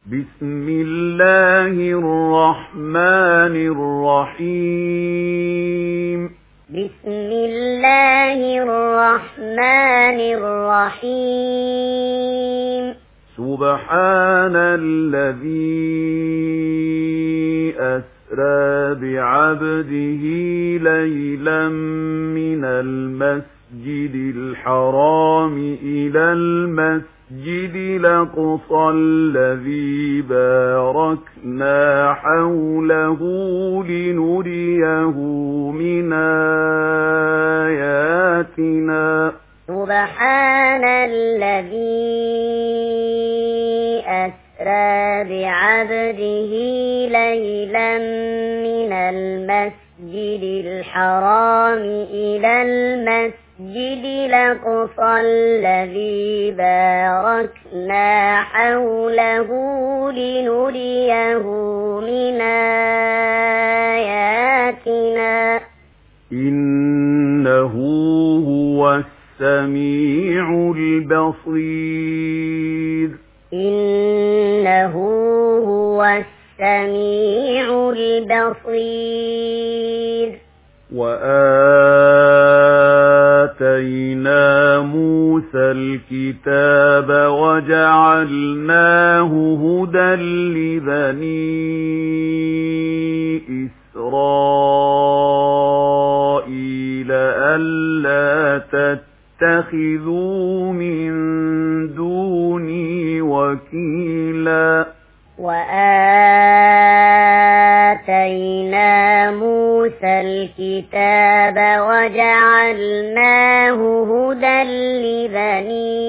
بسم الله الرحمن الرحيم بسم الله الرحمن الرحيم سبحان الذي أسرى بعبده ليلا من المسجد الحرام إلى المسجد الأقصى الذي باركنا حوله لنريه من آياتنا سبحان الذي أسرى بعبده ليلا من المسجد الحرام إلى المسجد الأقصى الذي باركنا حوله لنريه من آياتنا إنه هو السميع البصير إنه هو السميع البصير وآتينا موسى الكتاب وجعلناه هدى لبني إسرائيل ألا تتخذوا من دوني وكيلا وآتينا موسى الكتاب وجعلناه هدى لبني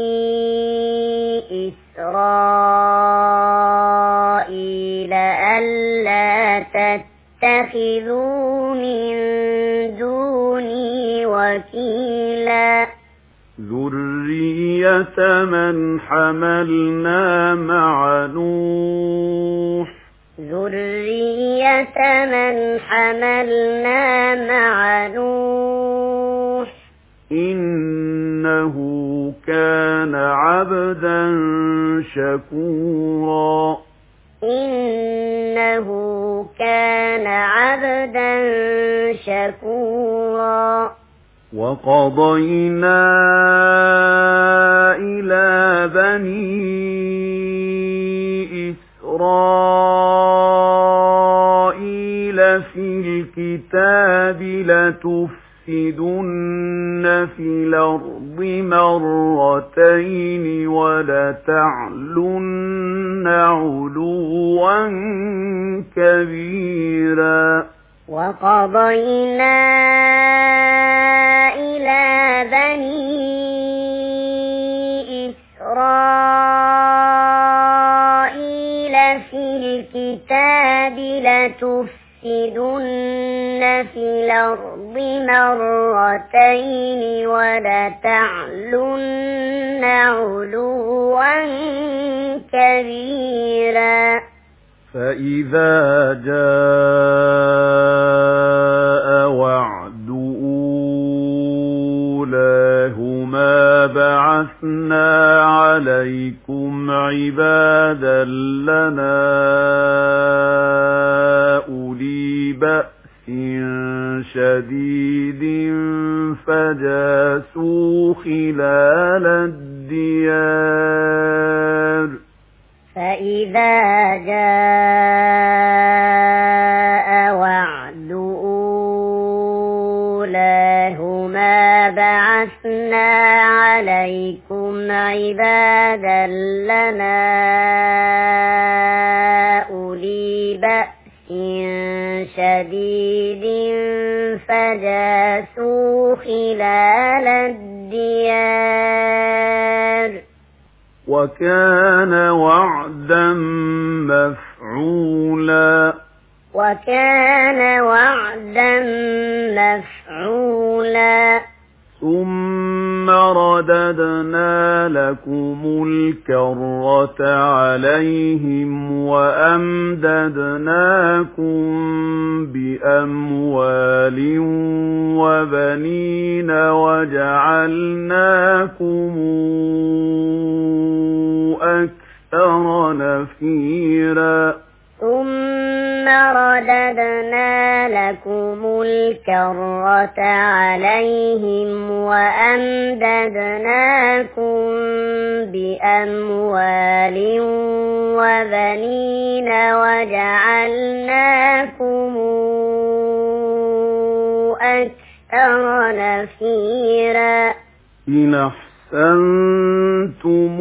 إسرائيل ألا تتخذوا من دوني وكيلا ذرية من حملنا مع نوح ذرية من حملنا مع نوح إنه كان عبدا شكورا إنه كان عبدا شكورا وقضينا إلى بني إسرائيل في الكتاب لتفسدن في الأرض مرتين ولتعلن علوا كبيرا وقضينا إلى بني إسرائيل في الكتاب لتفسدن في الأرض مرتين ولتعلن علوا كبيرا فإذا جاء وعد أولاهما بعثنا عليكم عبادا لنا أولي بأس شديد فجاسوا خلال الديار فإذا جاء وعد أولاهما بعثنا عليكم عبادا لنا أولي بأس شديد فجاسوا خلال الديار وكان وعدا مفعولا وكان وعدا مفعولا ثم رددنا لكم الكرة عليهم وأمددناكم بأموال وبنين وجعلناكم أكثر نفيرا ثم رددنا لكم الكرة عليهم وأمددناكم بأموال وبنين وجعلناكم أكثر نفيرا إن أحسنتم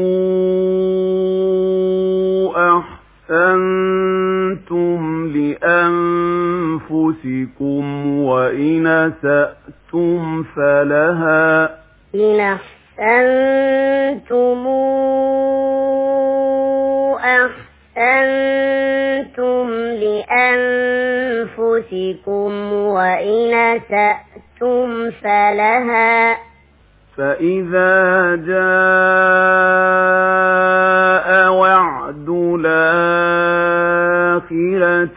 أحسنتم لأنفسكم وإن أسأتم فلها إن أحسنتم أحسنتم لأنفسكم وإن أسأتم فلها فإذا جاء وعد الآخرة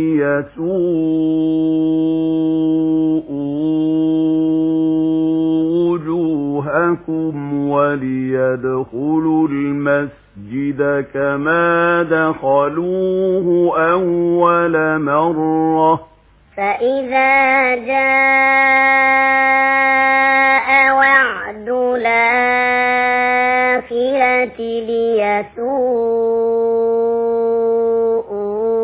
ليسوءوا وجوهكم وليدخلوا المسجد كما دخلوه أول مرة فإذا جاء وعد الآخرة ليسوءوا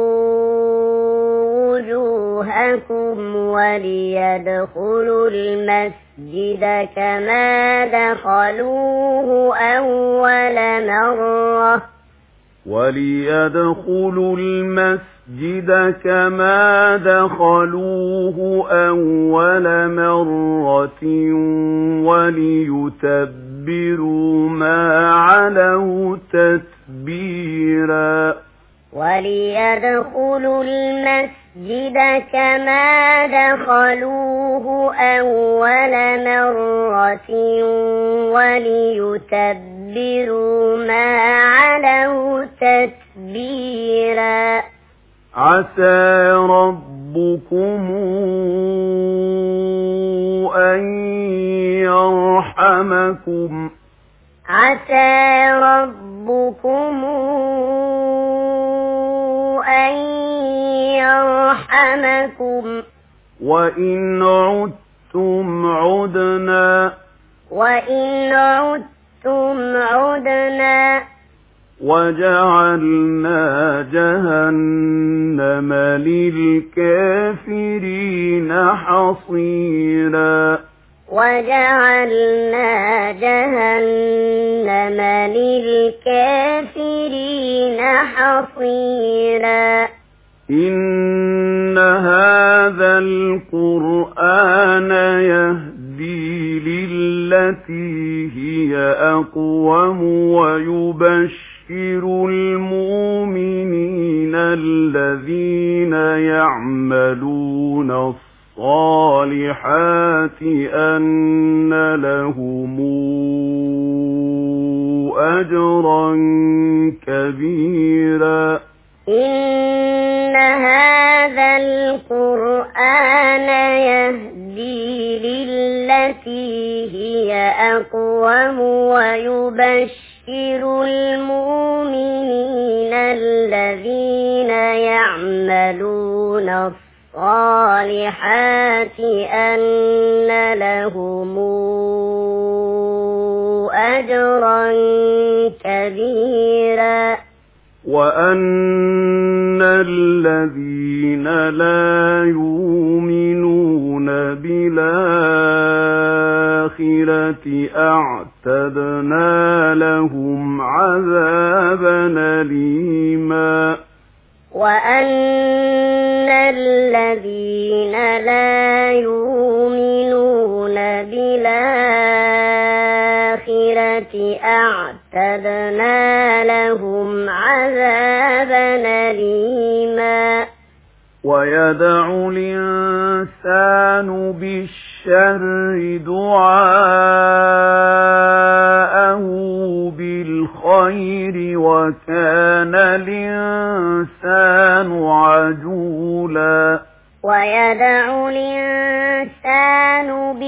وجوهكم وليدخلوا المسجد كما دخلوه أول مرة وليدخلوا المسجد كما دخلوه أول مرة وليتبروا ما علوا تتبيرا وليدخلوا المسجد كما دخلوه أول مرة وليتبروا ما علوا تتبيرا عسى ربكم أن يرحمكم عسى ربكم أن يرحمكم وإن عدتم عدنا وإن عدتم عدنا وجعلنا جهنم للكافرين حصيرا وجعلنا جهنم للكافرين حصيرا إن هذا القرآن يهدي للتي هي أقوم ويبشر المؤمنين الذين يعملون الصالحات أن لهم أجرا كبيرا إن هذا القرآن يهدي للتي هي أقوم ويبشر المؤمنين الذين يعملون الصالحات أن لهم أجرا كبيرا وأن الذين لا يؤمنون بالآخرة أعتدنا لهم عذابا أليما وأن الذين لا يؤمنون بالآخرة أعتدنا لهم عذابا أليما ويدعو الإنسان بالشر دعاءه بالخير وكان الإنسان عجولا ويدعو الإنسان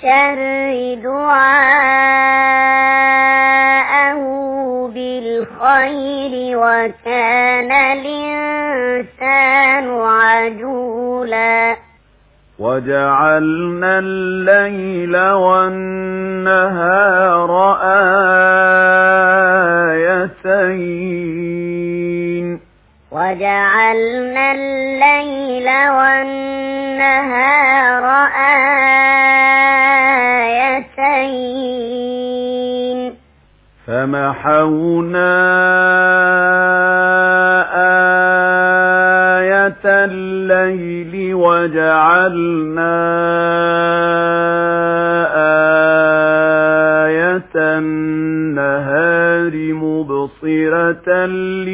بالشر دعاءه بالخير الخير وكان الإنسان عجولا وجعلنا الليل والنهار آيتين وجعلنا الليل والنهار آيتين فمحونا آية الليل وجعلنا آية النهار مبصرة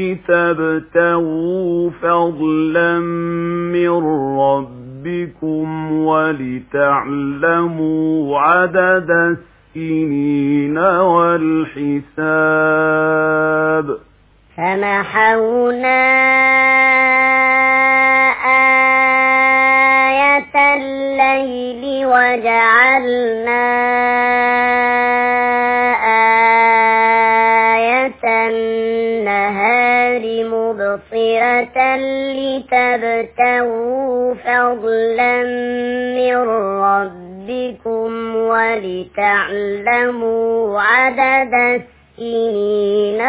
لتبتغوا فضلا من ربكم ولتعلموا عدد السنين والحساب فمحونا آية الليل وجعلنا آية النهار مبصرة لتبتغوا فضلا من ربكم ولتعلموا عدد السنين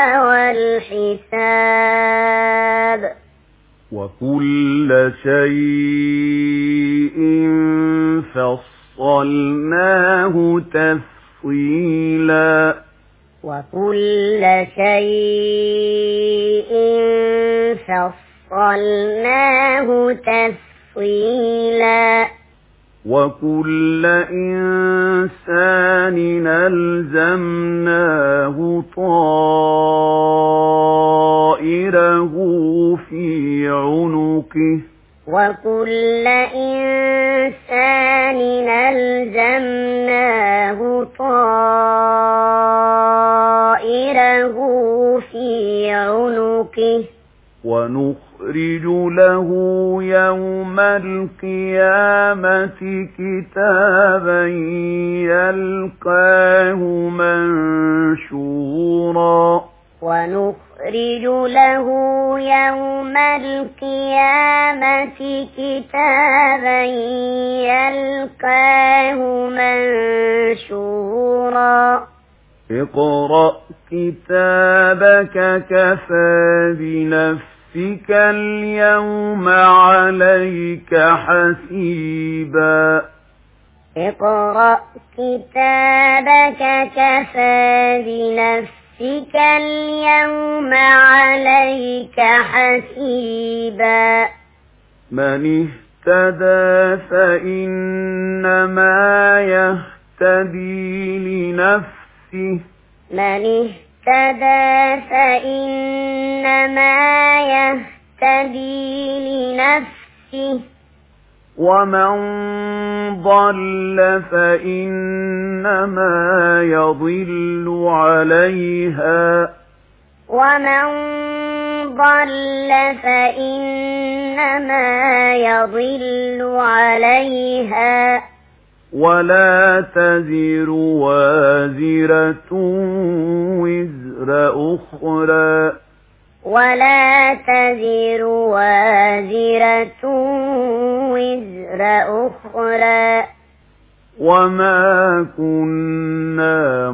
والحساب وكل شيء فصلناه تفصيلا وكل شيء فصلناه تفصيلا وكل إنسان ألزمناه طائره في عنقه وكل إنسان ألزمناه طائره في عنقه ونخرج له يوم القيامة كتابا يلقاه منشورا ونخرج له يوم القيامة كتابا يلقاه منشورا اقرأ كتابك كفى بنفسك اليوم عليك حسيبا اقرأ كتابك كفى بنفسك اليوم عليك حسيبا من اهتدى فإنما يهتدي لنفسه من اهتدى فإنما يهتدي لنفسه ومن ضل فإنما يضل عليها ومن ضل فإنما يضل عليها ولا تزر وازرة وزر أخرى ولا تزر وازرة وزر أخرى وما كنا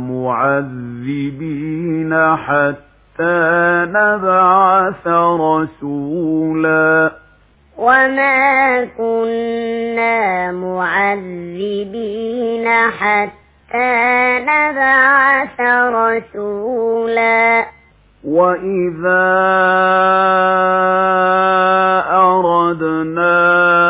معذبين حتى نبعث رسولا وما كنا معذبين حتى نبعث رسولا وإذا أردنا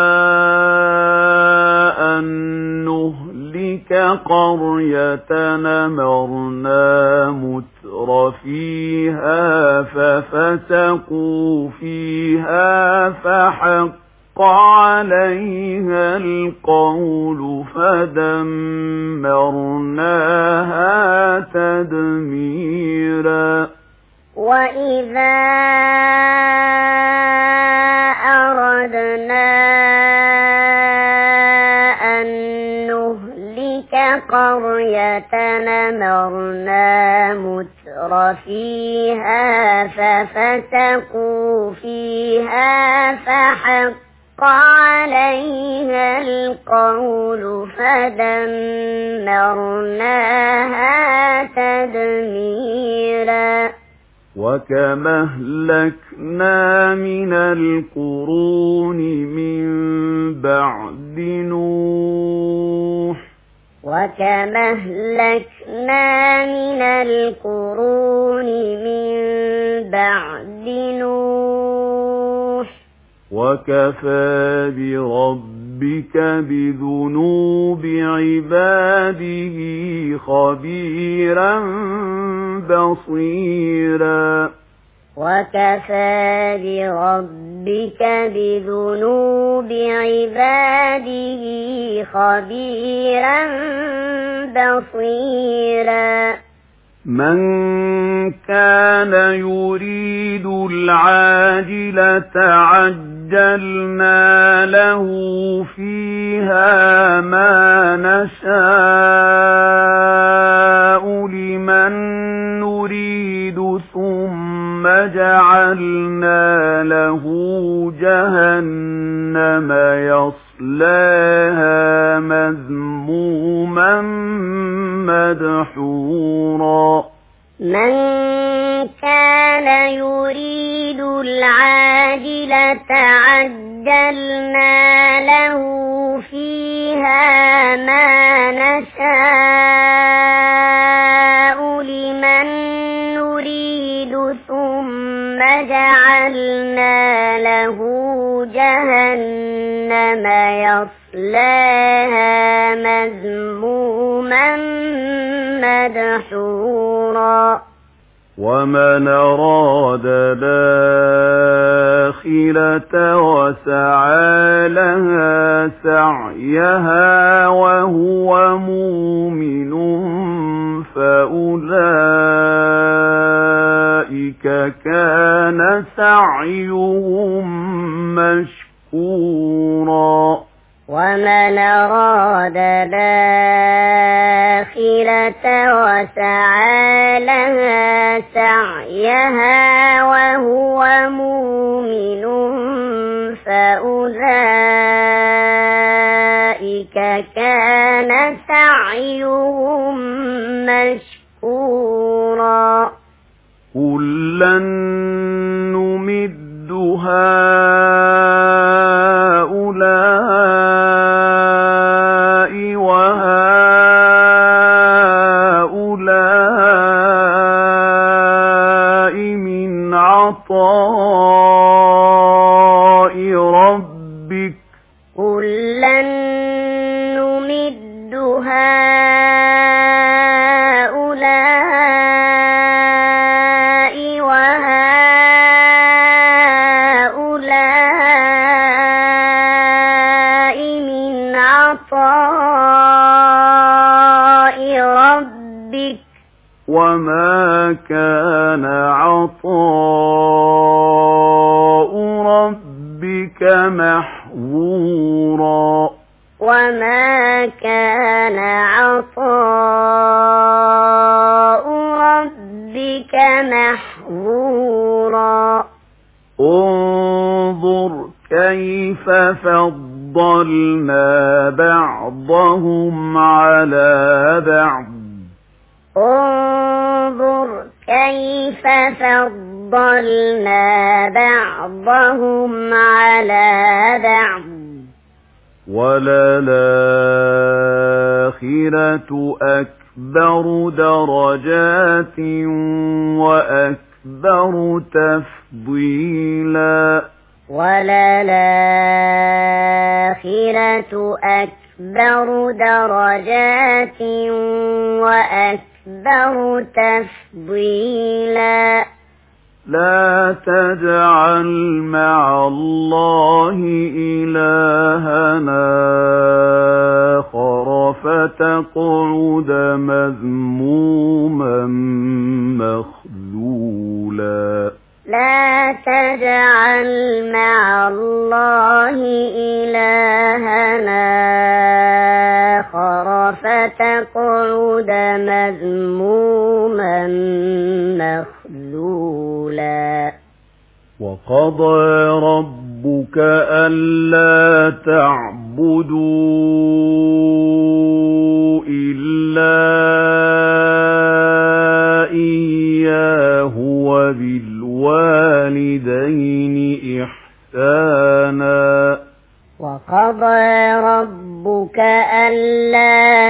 أن نهلك قرية أمرنا متر فيها ففسقوا فيها فحق عليها القول فدمرناها تدميرا وإذا أردنا أن نهلك قرية أمرنا متر فيها ففسقوا فيها فحق عليها القول فدمرناها تدميرا وكما أهلكنا من القرون من بعد نوح وكما أهلكنا من القرون من بعد نوح وكفى بربك بذنوب عباده خبيرا بصيرا وكفى بربك بذنوب عباده خبيرا بصيرا من كان يريد العاجلة عجلنا له فيها ما نشاء لمن نريد ثم جعلنا له جهنم يصلاها مذموما مدحورا من كان يريد العاجلة عجلنا له فيها ما نشاء لمن نريد ثم جعلنا له جهنم يصلاها مذموما مدحورا ومن أراد الآخرة وسعى لها سعيها وهو مؤمن فأولئك كان سعيهم مشكورا ومن أراد الآخرة وسعى لها سعيها وهو مؤمن فأولئك كان سعيهم مشكورا كلا نمد هؤلاء وهؤلاء من عطاء ربك كلا نمد هؤلاء وهؤلاء من عطاء ربك وما كان عطاء ربك محظورا وما كان عطاء ربك محظورا انظر كيف فضلنا بعضهم على بعض انظر كيف فضلنا بعضهم على بعض وللآخرة أكبر درجات وأكبر تفضيلا وللآخرة أكبر درجات وأكبر تفضيلا لا تجعل مع الله إلهنا آخر فتقعد مذموما مخذولا لا تجعل مع الله إلهنا آخر فتقعد مذموما مخذولا وقضى ربك ألا تعبدوا إلا إياه وبالوالدين إحسانا وقضى ربك ألا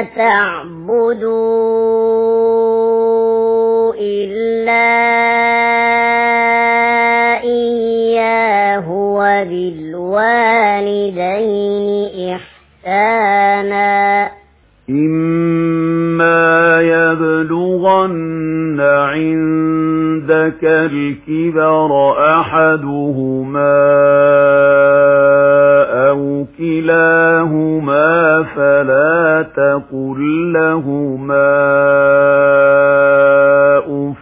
تعبدوا إلا إياه وبالوالدين إحسانا إما يبلغن عندك الكبر أحدهما أو كلاهما فلا تقل لهما أف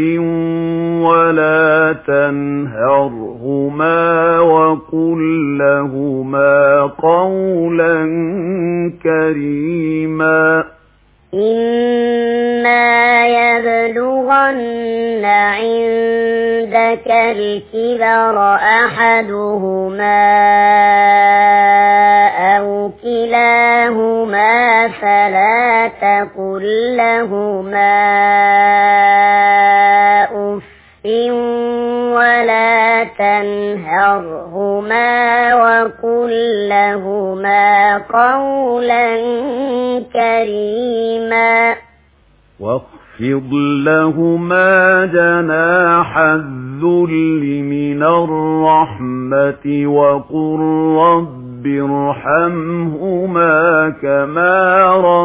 ولا تنهرهما وقل لهما قولا كريما إما يبلغن عندك الكبر أحدهما أو كلاهما فلا تقل لهما أف ولا تنهرهما وقل لهما قولا كريما واخفض لهما جناح الذل من الرحمة وقل رب ارحمهما كما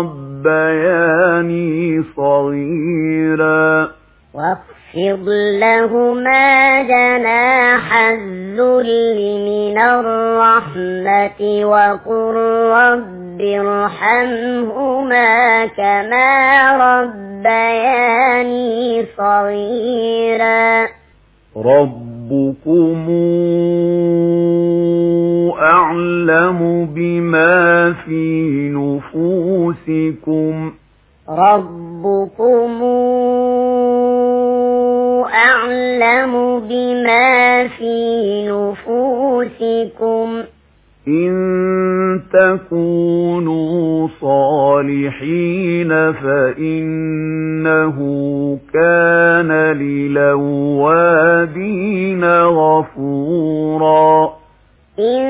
ربياني صغيرا واخفض لهما جناح الذل من الرحمة وقل رب ارحمهما كما ربياني صغيرا ربكم أعلم بما في نفوسكم ربكم أعلم بما في نفوسكم إن تكونوا صالحين فإنه كان للأوابين غفورا إن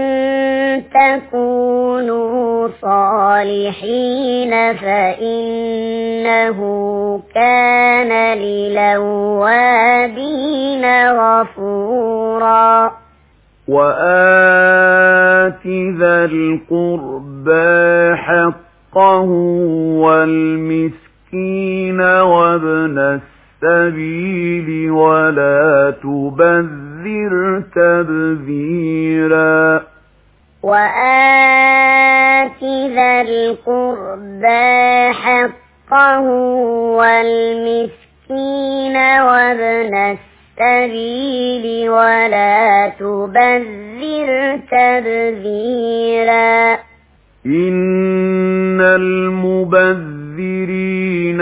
تكونوا صالحين فإنه كان للأوابين غفورا وآت ذا القربى حقه والمسكين وابن السبيل ولا تبذر تبذيرا وآت ذا القربى حقه والمسكين وابن السبيل ولا تبذر تبذيرا إن المبذرين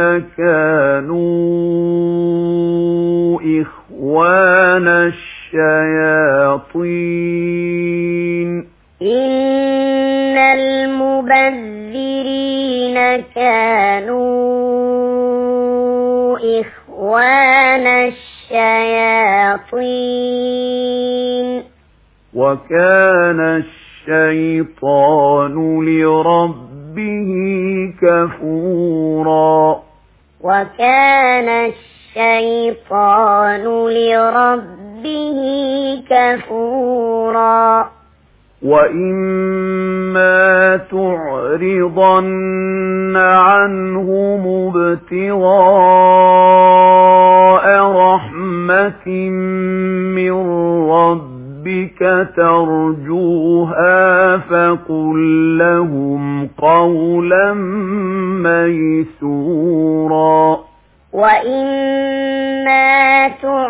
كانوا إخوان الشياطين إن المبذرين كانوا إخوان الشياطين وكان الشيطان لربه كفورا وكان الشيطان لربه كفورا وإما تعرضن عنهم ابتغاء رحمة من ربك ترجوها فقل لهم قولا ميسورا وإما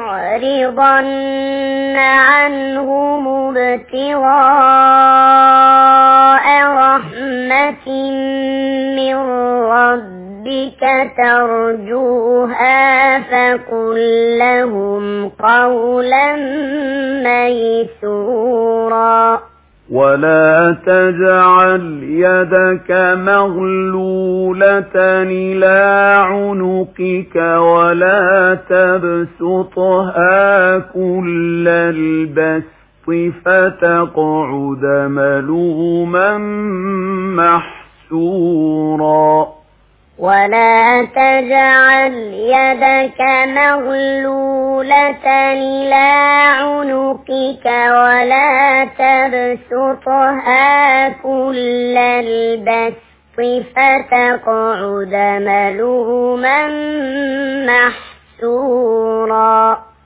تعرضن عنهم ابتغاء رحمة من ربك ربك ترجوها فقل لهم قولا ميسورا ولا تجعل يدك مغلولة إلى عنقك ولا تبسطها كل البسط فتقعد ملوما محسورا ولا تجعل يدك مغلولة إلى عنقك ولا تبسطها كل البسط فتقعد ملوما محسورا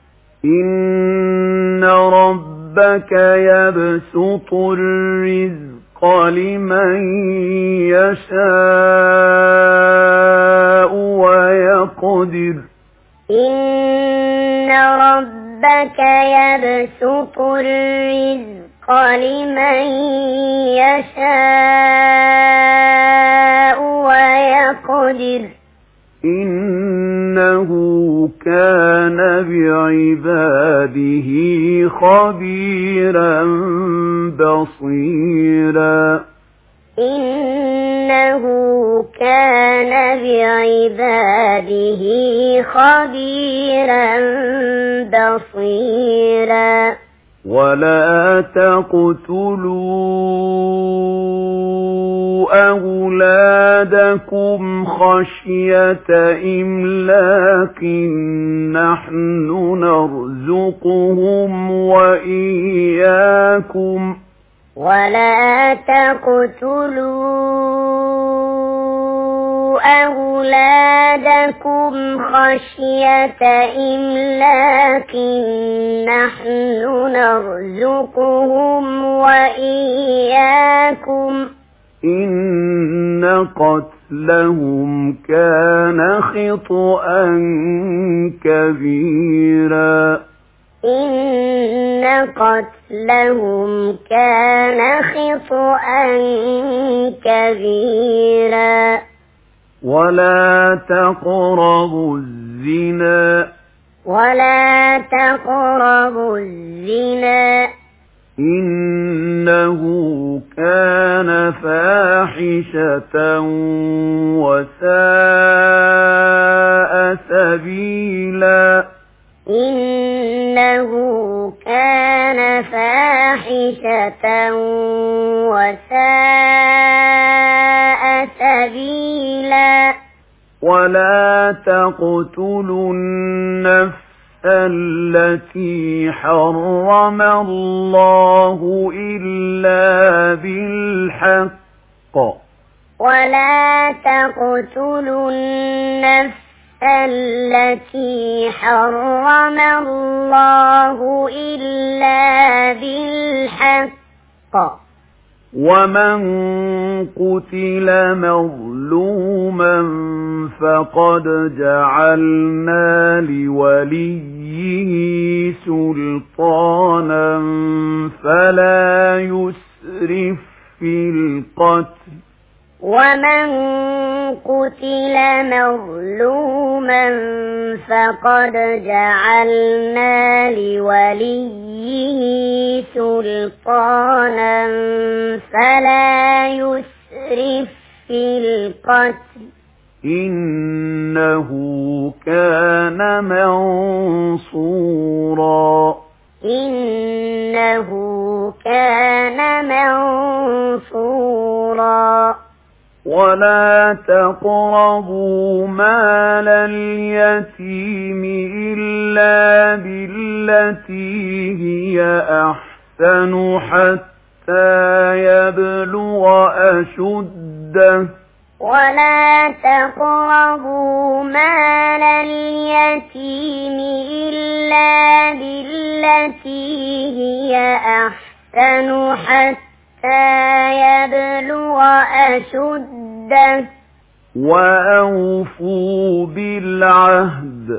إن ربك يبسط الرزق لمن يشاء ويقدر إن ربك يبسط الرزق لمن يشاء ويقدر إنه كان بعباده خبيرا بصيرا إنه كان بعباده خبيرا بصيرا ولا تقتلوا أولادكم خشية إملاق نحن نرزقهم وإياكم ولا تقتلوا أولادكم خشية إملاق نحن نرزقهم وإياكم إن قتلهم كان خطأ كبيرا إن قتلهم كان خطأ كبيرا ولا تقربوا الزنا ولا تقربوا الزنا إنه كان فاحشة وساء سبيلا إنه كان فاحشة وساء سبيلا ولا تقتلوا النفس التي حرم الله إلا بالحق ولا تقتلوا النفس التي حرم الله إلا بالحق ومن قتل مظلوما فقد جعلنا لوليه سلطانا فلا يسرف في القتل ومن قتل مظلوما فقد جعلنا لوليه سلطانا فلا يسرف في القتل إنه كان منصورا إنه كان منصورا ولا تقربوا مال اليتيم إلا بالتي هي أحسن حتى يبلغ أشده ولا تقربوا مال اليتيم إلا بالتي هي أحسن حتى يبلغ أشده وأوفوا بالعهد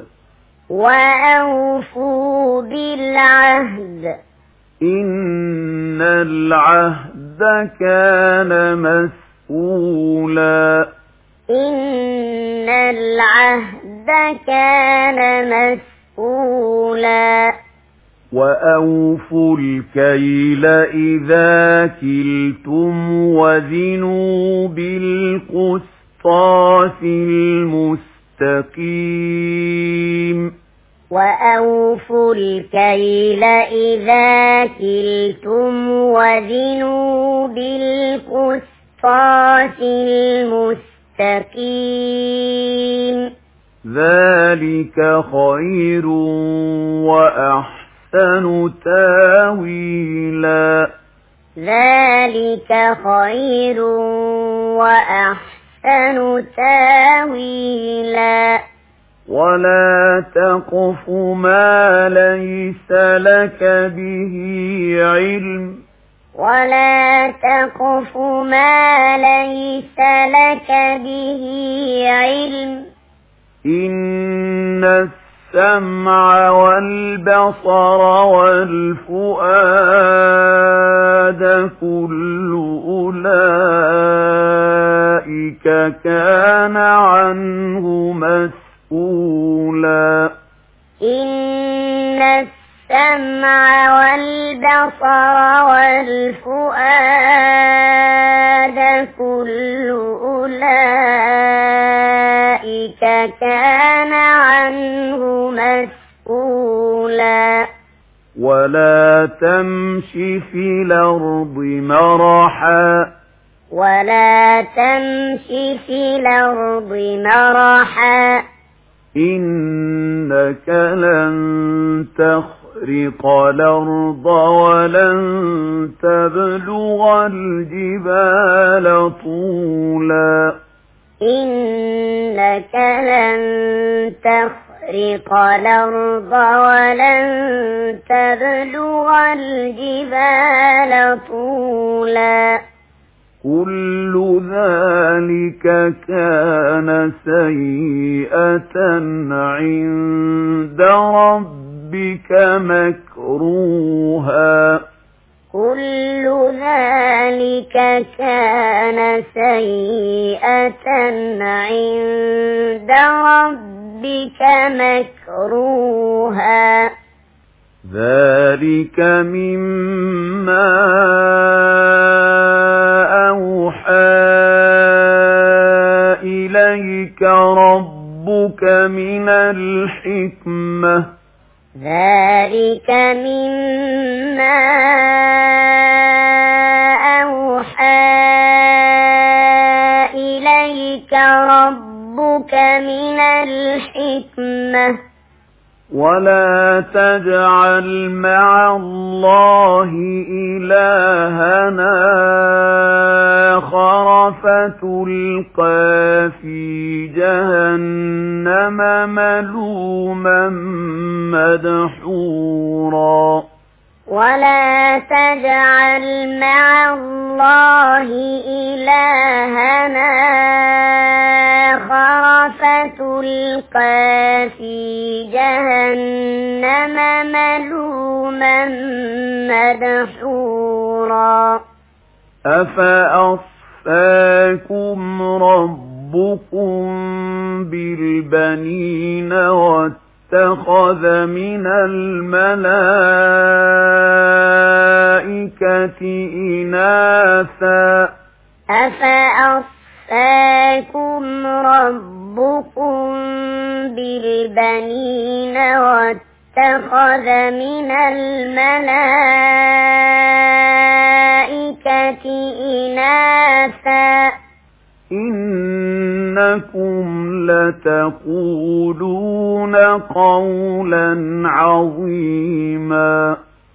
وأوفوا بالعهد إن العهد كان مسؤولا إن العهد كان مسؤولا وأوفوا الكيل إذا كلتم وزنوا بالقسطاس المستقيم وأوفوا الكيل إذا كلتم وزنوا بالقسطاس المستقيم ذلك خير وأحسن تاويلا ذلك خير وأحسن تاويلا ولا تقف ما ليس لك به علم ولا تقف ما ليس لك به علم إن السمع والبصر والفؤاد كل أولئك كان عنه مسؤولا إن السمع والبصر والفؤاد كل أولئك كان عنه مسؤولا ولا تمش في الأرض مرحا ولا تمش في الأرض مرحا إنك لن تخرق الأرض ولن تبلغ الجبال طولا إنك لن تخرق الأرض ولن تبلغ الجبال طولا كل ذلك كان سيئة عند ربك مكروها كل ذلك كان سيئة عند ربك مكروها ذلك مما أوحى إليك ربك من الحكمة ذلك مما أوحى إليك ربك من الحكمة ولا تجعل مع الله إلهنا آخر فتلقى في جهنم ملوما مدحورا ولا تجعل مع الله إلهنا آخر فتلقى في جهنم ملوما مدحورا أفأصفاكم ربكم بالبنين واتخذ من الملائكة إناثا أفأصفاكم ربكم بالبنين واتخذ من الملائكة إناثا إنكم لتقولون قولا عظيما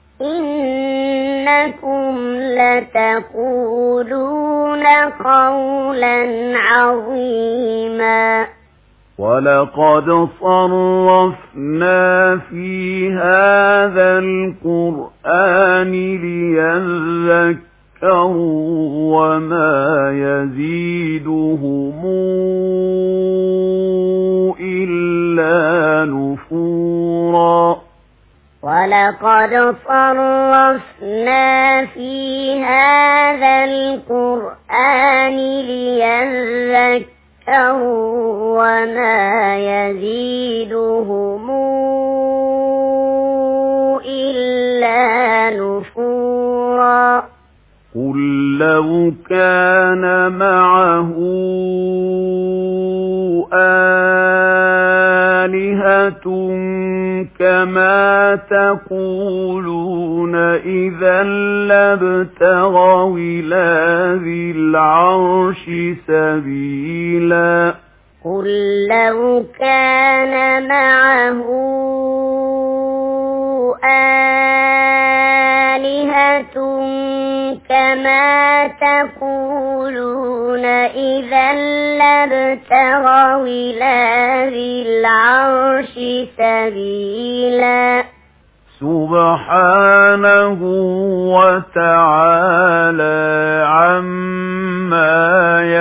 إنكم لتقولون قولا عظيما ولقد صرفنا في هذا القرآن ليذكروا وما يزيدهم إلا نفورا ولقد صرفنا في هذا القرآن ليذكروا وما يزيدهم إلا نفورا قل لو كان معه آلهة كما تقولون إذا لابتغوا إلى ذي العرش سبيلا قل لو كان معه آلهة كما تقولون إذا لابتغوا إلى ذي العرش سبيلا سبحانه وتعالى عما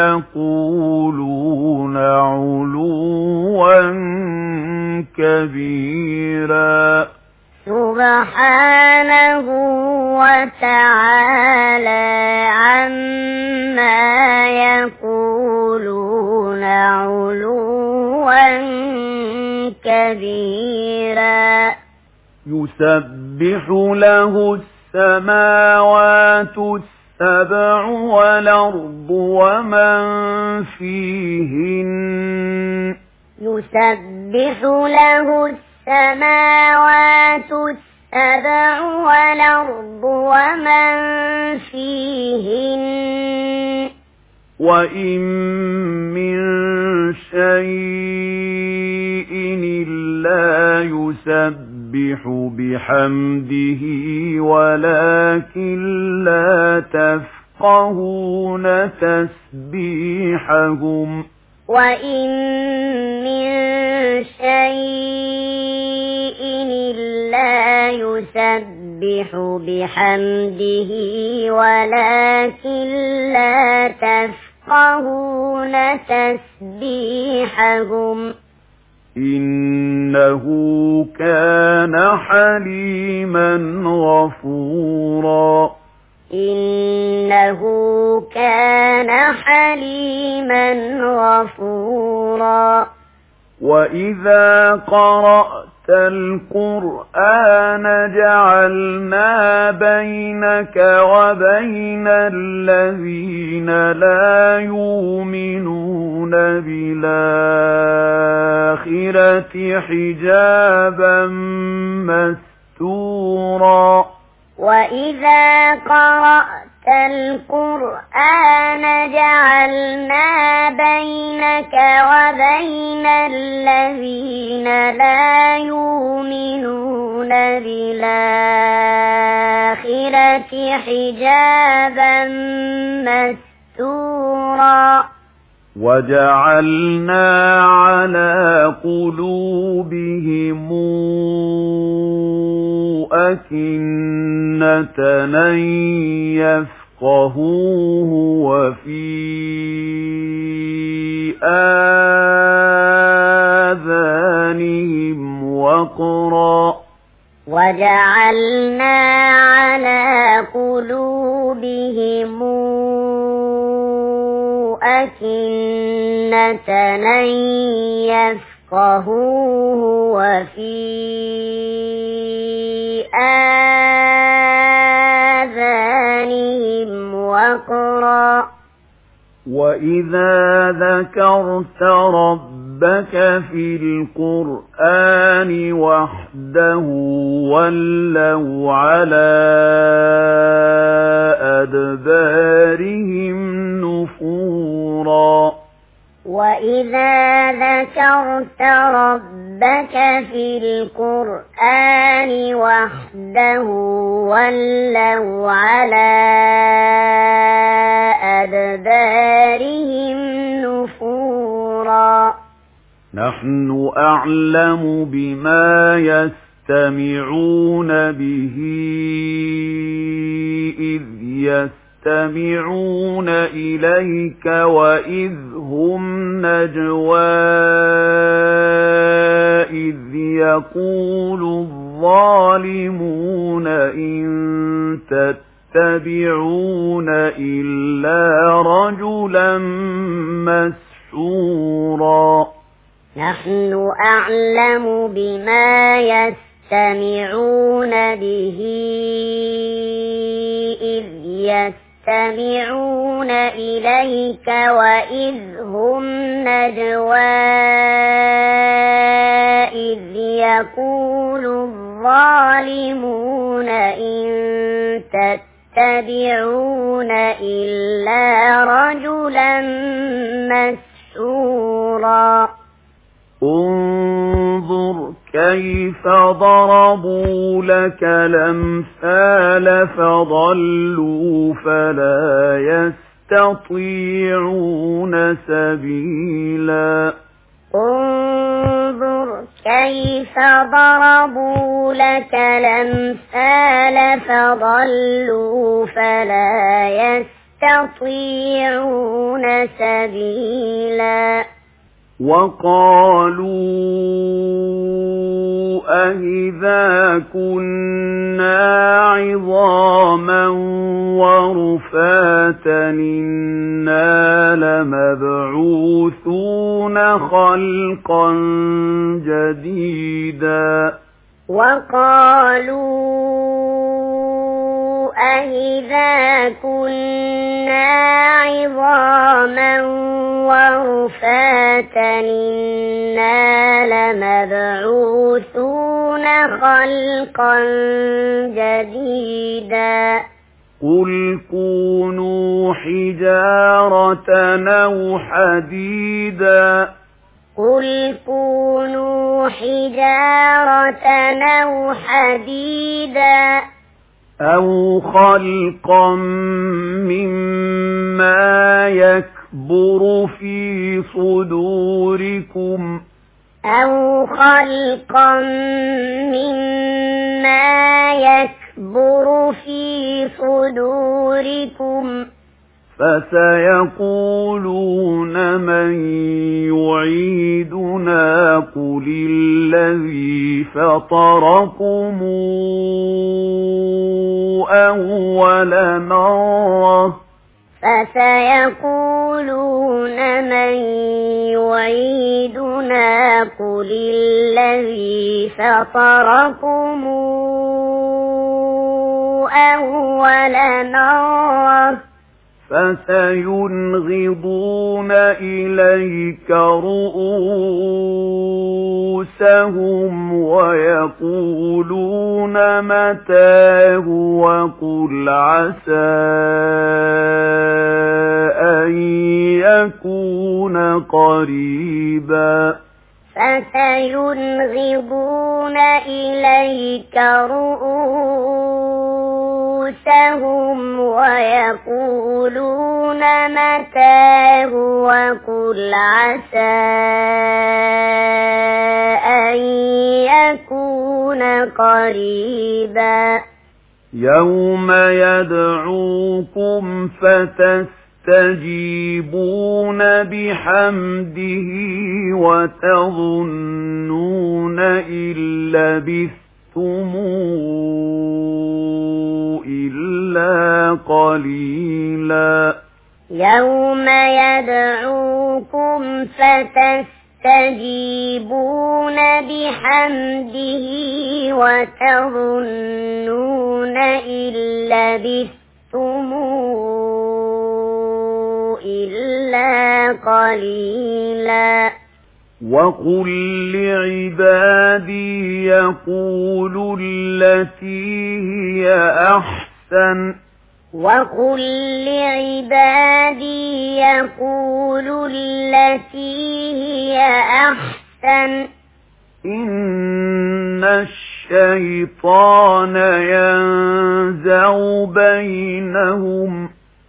يقولون علوا كبيرا سبحانه وتعالى عما يقولون علوا كبيرا يسبح له السماوات السبع والأرض ومن فيهن يسبح له السماوات السبع والأرض ومن فيهن وإن من شيء إلا يسبح بحمده ولكن لا تفقهون تسبيحهم وإن من شيء إلا يسبح بحمده ولكن لا تفقهون تسبيحهم إنه كان حليما غفورا إنه كان حليما غفورا وإذا قرأت القرآن جعلنا بينك وبين الذين لا يؤمنون بالآخرة حجابا مستورا وإذا قرأت القرآن جعلنا بينك وبين الذين لا يؤمنون بالآخرة حجابا مستورا وجعلنا على قلوبهم أكنة أن يفقهوه وفي آذانهم وقرا وجعلنا على قلوبهم أكنة أن يفقهوه وفي آذانهم وقرا وإذا ذكرت ربك في القرآن وحده ولوا على أدبارهم نفورا وإذا ذكرت ربك في القرآن وحده ولوا على أدبارهم نفورا نحن أعلم بما يستمعون به إذ يستمعون إليك وإذ هم نجوى إذ يقول الظالمون إن تتبعون إلا رجلا مسحورا نحن أعلم بما يستمعون به إذ يستمعون إليك وإذ هم نجوى إذ يقول الظالمون إن تتبعون إلا رجلا مسحورا انظر كيف ضربوا لك الأمثال فضلوا فلا يستطيعون سبيلا انظر كيف ضربوا لك الأمثال فضلوا فلا يستطيعون سبيلا وقالوا أإذا كنا عظاما ورفاتا إنا لمبعوثون خلقا جديدا وقالوا أإذا كنا عظاما ورفاتا إنا لمبعوثون خلقا جديدا قل كونوا حجارة أو حديدا قل كونوا حجارة أو حديدا أو خلقا مما يكبر في صدوركم أو خلقا مما يكبر في صدوركم فسيقولون من يعيدنا قل الذي فطركم أول مرة فسيقولون من يعيدنا قل الذي فطركم أول مرة فسينغضون إليك رؤوسهم ويقولون متاه وقل عسى أن يكون قريبا فسينغضون إليك رؤوسهم ويقولون متاه وقل عسى أن يكون قريبا يوم يدعوكم فتستجيبون بحمده وتظنون إن لبثتم إلا قليلا يوم يدعوكم فتستجيبون بحمده وتظنون إن لبثتم إلا قليلا وقل لعبادي يقولوا التي هي أحسن وقل لعبادي يقولوا التي هي أحسن إن الشيطان ينزغ بينهم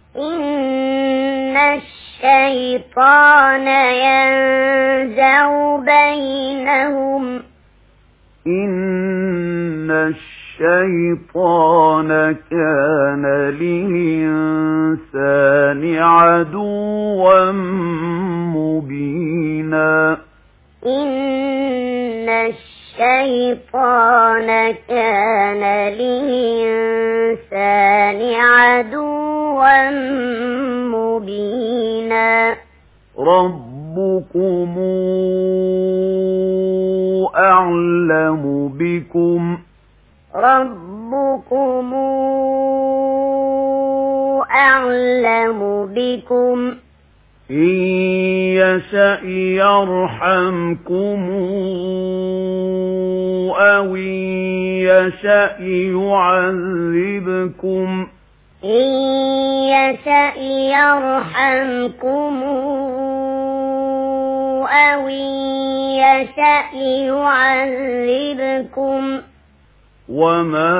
إن الشيطان ينزغ بينهم إن الشيطان كان للإنسان عدوا مبينا إن الشيطان كان للإنسان عدوا مبينا ربكم أعلم بكم ربكم أعلم بكم إن يشأ يرحمكم أو إن يشأ يعذبكم إن يشأ يرحمكم أو إن يشأ يعذبكم وما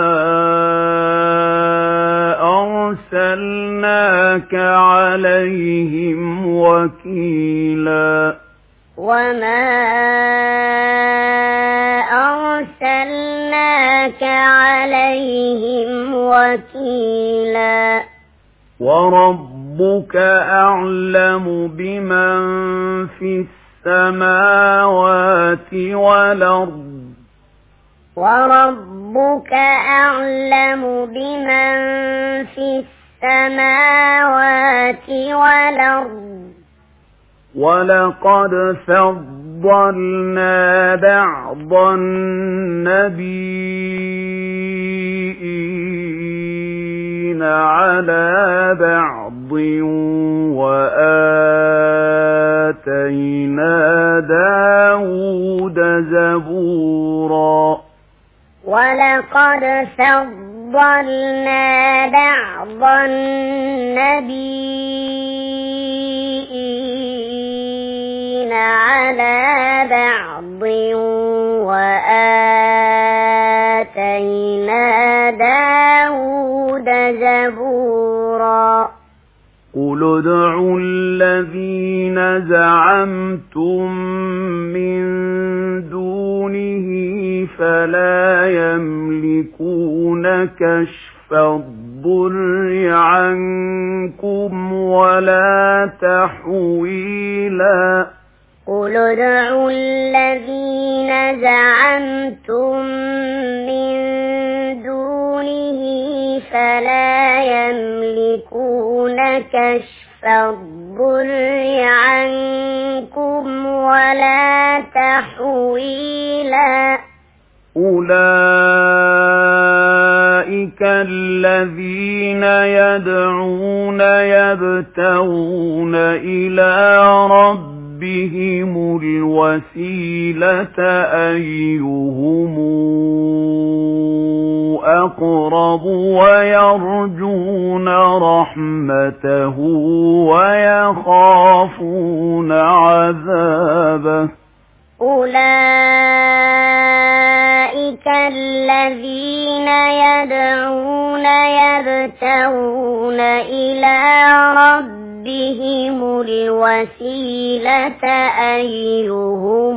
أرسلناك عليهم وكيلا وما أرسلناك عليهم وكيلا وربك أعلم بمن في السماوات والأرض وربك أعلم بمن في السماوات والأرض ولقد فضلنا بعض النبيين على بعض وآتينا داود زبورا ولقد فضلنا بعض النبيين على بعض وآتينا داود زبورا قل ادعوا الذين زعمتم من دونه فلا يملكون كشف الضر عنكم ولا تحويلا قل ادعوا الذين زعمتم من دونه فلا يملكون كشف الضر عنكم ولا تحويلا أولئك الذين يدعون يبتغون إلى ربهم الوسيلة أيهم أقرب ويرجون رحمته ويخافون عذابه أولئك الذين يدعون يبتغون إلى ربهم الوسيلة أيهم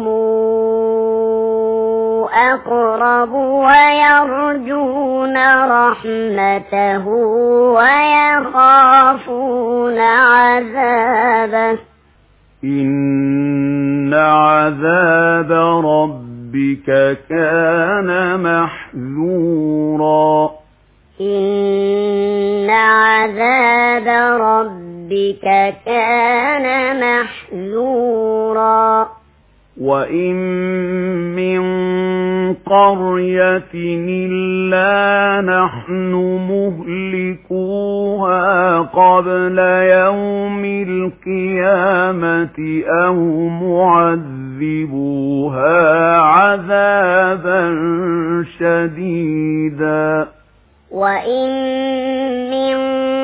أقرب ويرجون رحمته ويخافون عذابه إن عذاب ربك كان محذورا إن عذاب ربك كان محذورا وإن من قرية إلا نحن مهلكوها قبل يوم القيامة أو معذبوها عذابا شديدا وإن من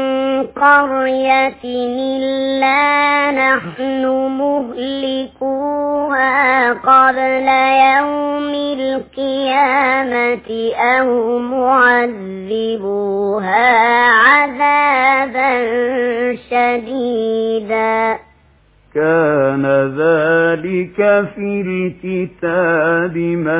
قرية إلا نحن مهلكوها قبل يوم القيامة أو معذبوها عذابا شديدا كان ذلك في الكتاب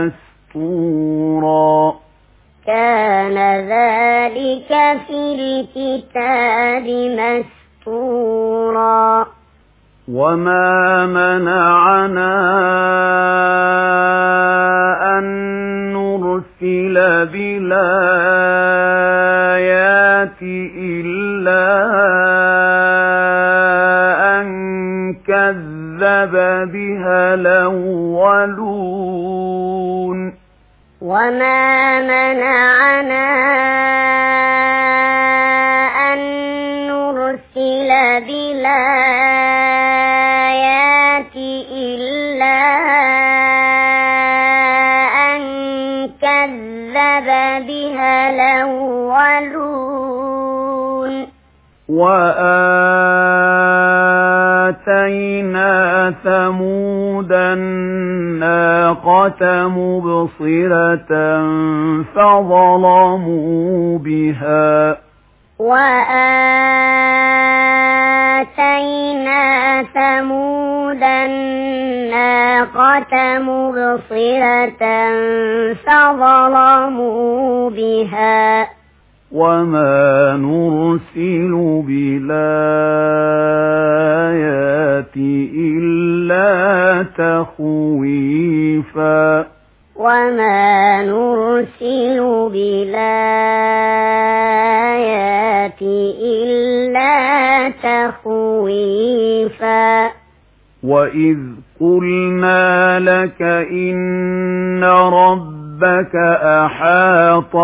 مسطورا كان ذلك في الكتاب مسطورا وما منعنا أن نرسل بالآيات إلا أن كذب بها الأولون وما منعنا أن نرسل بالآيات إلا أن كذب بها الأولون وآتينا ثمود الناقة مبصرة فظلموا بها وآتينا ثمود الناقة مبصرة فظلموا بها وما نرسل بالآيات إلا تخويفا وما نرسل بالآيات إلا تخويفا وإذ قلنا لك إن ربك أحاط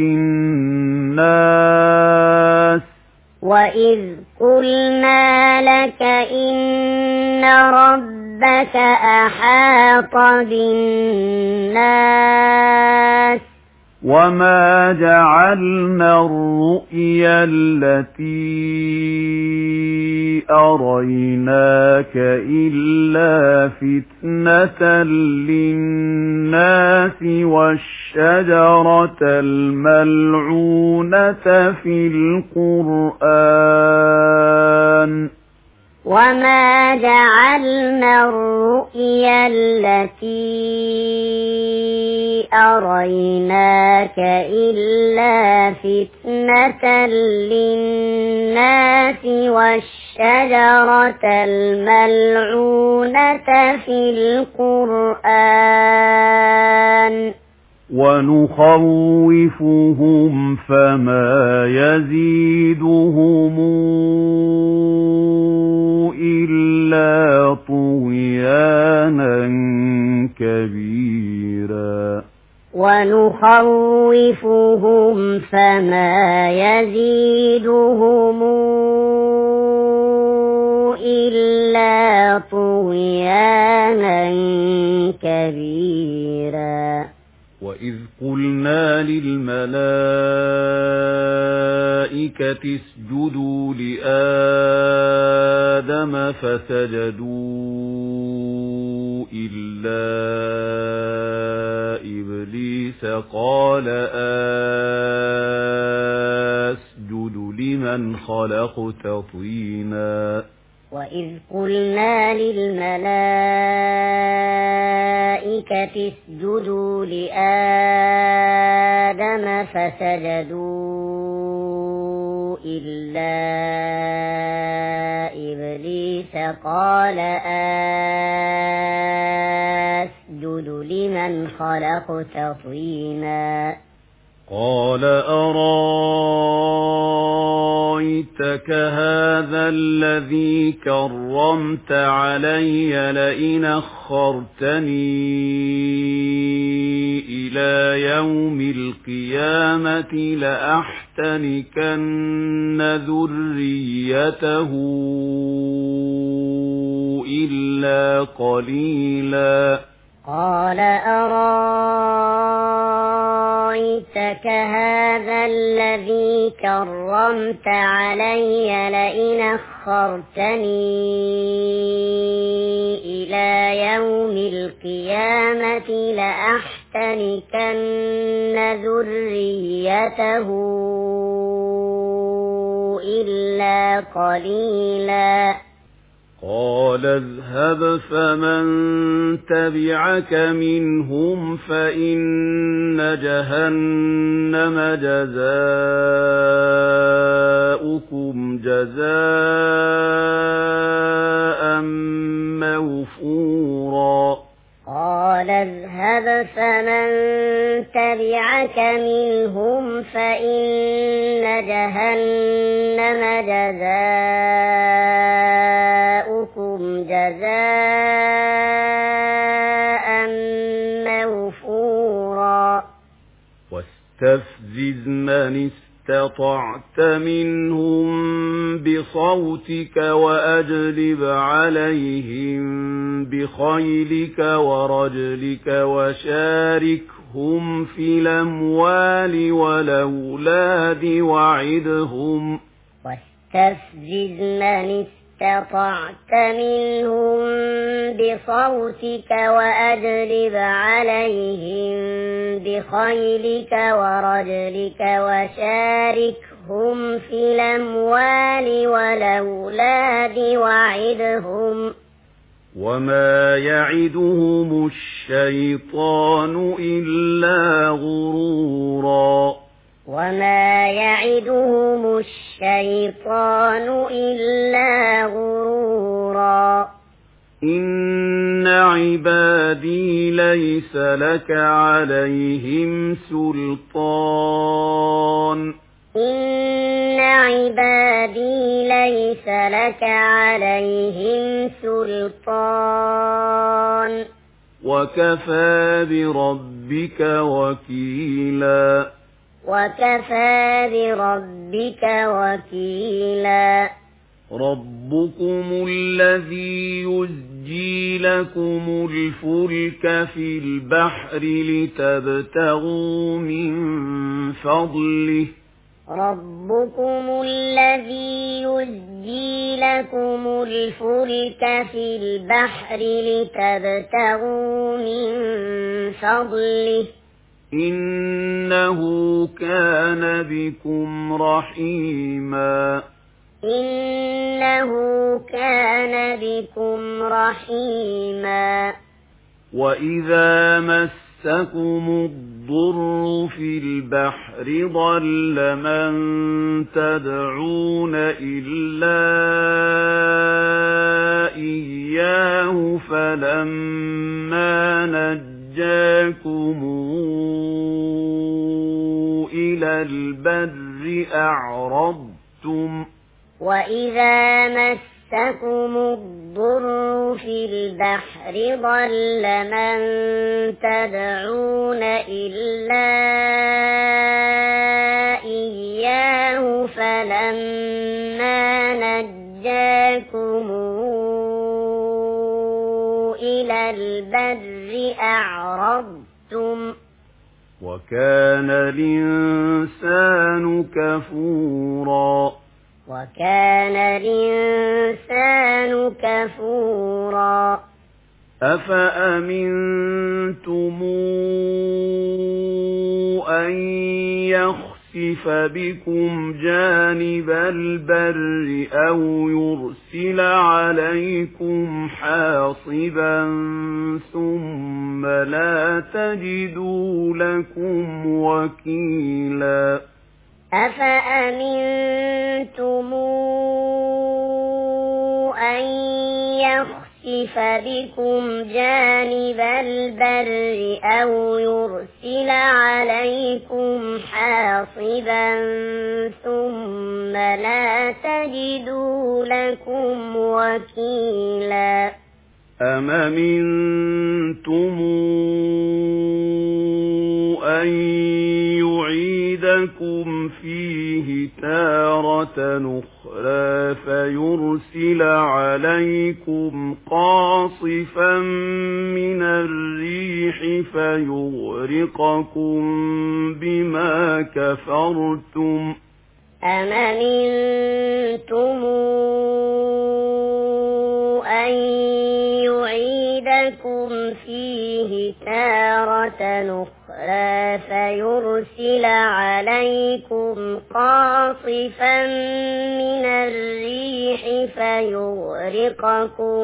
بالناس وإذ قلنا لك إن ربك أحاط بالناس وما جعلنا الرؤيا التي أريناك إلا فتنة للناس والشجرة الملعونة في القرآن وما جعلنا الرؤيا التي أريناك إلا فتنة للناس والشجرة الملعونة في القرآن ونخوفهم فما يزيدهم إلا طغيانا كبيرا ونخوفهم فما يزيدهم إلا طغيانا كبيرا وإذ قلنا للملائكة اسجدوا لآدم فسجدوا إلا إبليس قال أسجد لمن خلقت طينا وإذ قلنا للملائكة اسجدوا لآدم فسجدوا إلا إبليس قال أسجد لمن خلقت طينا قال أرايتك هذا الذي كرمت علي لئن أخرتني إلى يوم القيامة لأحتنكن ذريته إلا قليلا قال أرايتك هذا الذي كرمت علي لئن أخرتني إلى يوم القيامة لأحتنكن ذريته إلا قليلا قال اذهب فمن تبعك منهم فإن جهنم جزاؤكم جزاء موفورا قال اذهب فمن تبعك منهم فإن جهنم جزاؤكم جزاء موفورا واستفزز من استطعت منهم بصوتك وأجلب عليهم بخيلك ورجلك وشاركهم في الأموال والأولاد وعدهم واستفزز من استطعت منهم بصوتك وأجلب عليهم بخيلك ورجلك وشاركهم في الأموال والأولاد وعدهم وما يعدهم الشيطان إلا غرورا وما يعدهم الشيطان إلا غرورا إن عبادي ليس لك عليهم سلطان إن عبادي ليس لك عليهم سلطان وكفى بربك وكيلا وكفى بربك وكيلا ربكم الذي يزجي لكم الفلك في البحر لتبتغوا من فضله ربكم الذي يزجي لكم الفلك في البحر لتبتغوا من فضله إنه كان بكم رحيما إنه كان بكم رحيما وإذا مسكم الضر في البحر ضل من تدعون إلا إياه فلما نجاكم إلى البر أعرضتم وإذا مسكم الضر في البحر ضل من تدعون إلا إياه فلما نجاكم إلى البر أعرضتم وكان الإنسان كفورا وكان الإنسان كفورا أفأمنتم أن يخسف بكم جانب البر أو يرسل عليكم حاصبا ثم لا تجدوا لكم وكيلا أفأمنتم أن يخسف بكم جانب البر أو يرسل عليكم حاصبا ثم لا تجدوا لكم وكيلا أم أمنتم أن يعيدكم فيه تارة أخرى فيرسل عليكم قاصفا من الريح فيغرقكم بما كفرتم أم أمنتم أن يعيدكم فيه تارة أخرى فيرسل عليكم قاصفا من الريح فيغرقكم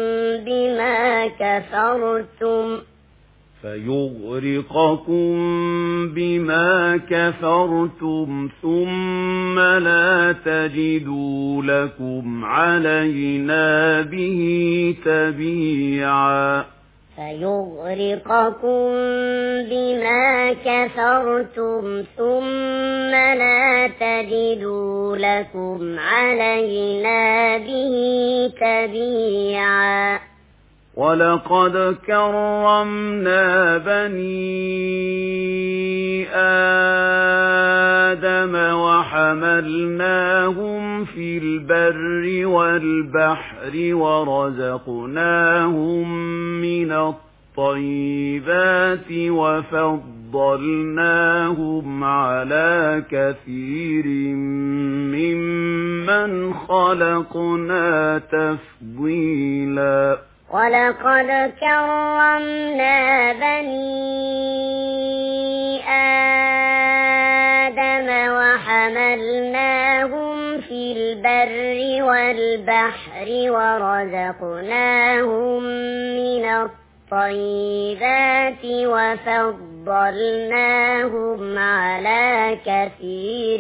بما كفرتم ثم لا تجدوا لكم علينا به تبيعا فيغرقكم بما كفرتم ثم لا تجدوا لكم علينا به تبيعا ولقد كرمنا بني آدم وحملناهم في البر والبحر ورزقناهم من الطيبات وفضلناهم على كثير ممن خلقنا تفضيلا ولقد كرمنا بني آدم وحملناهم في البر والبحر ورزقناهم من الطيبات وفضلناهم على كثير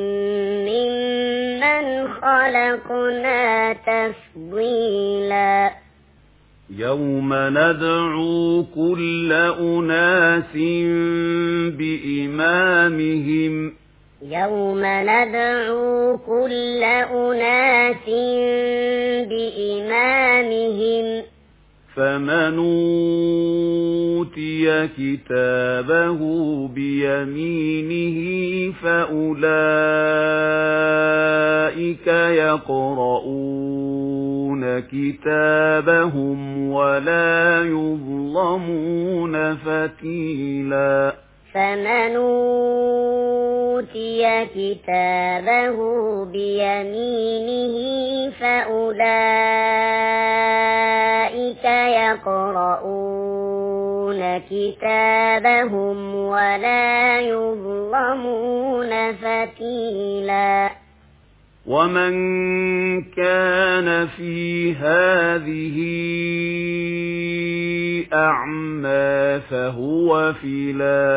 ممن خلقنا تفضيلا يوم ندعو كل أناس بإمامهم فمن أوتي كتابه بيمينه فأولئك يقرؤون كتابهم ولا يظلمون فتيلا فمن أوتي كتابه بيمينه فأولئك يقرؤون كتابهم ولا يظلمون فتيلا ومن كان في هذه أعمى فهو في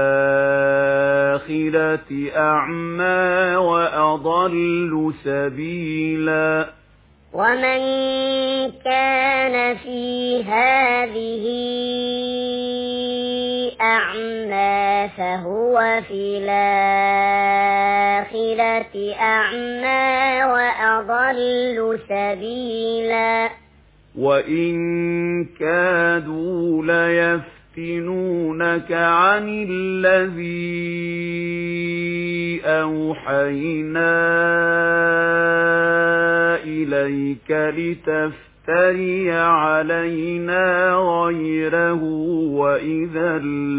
الآخرة أعمى وأضل سبيلا ومن كان في هذه أعمى فهو في الآخرة أعمى وأضل سبيلا وإن كادوا ليفتنونك عن الذي أوحينا إليك لتفتري علينا غيره وإذا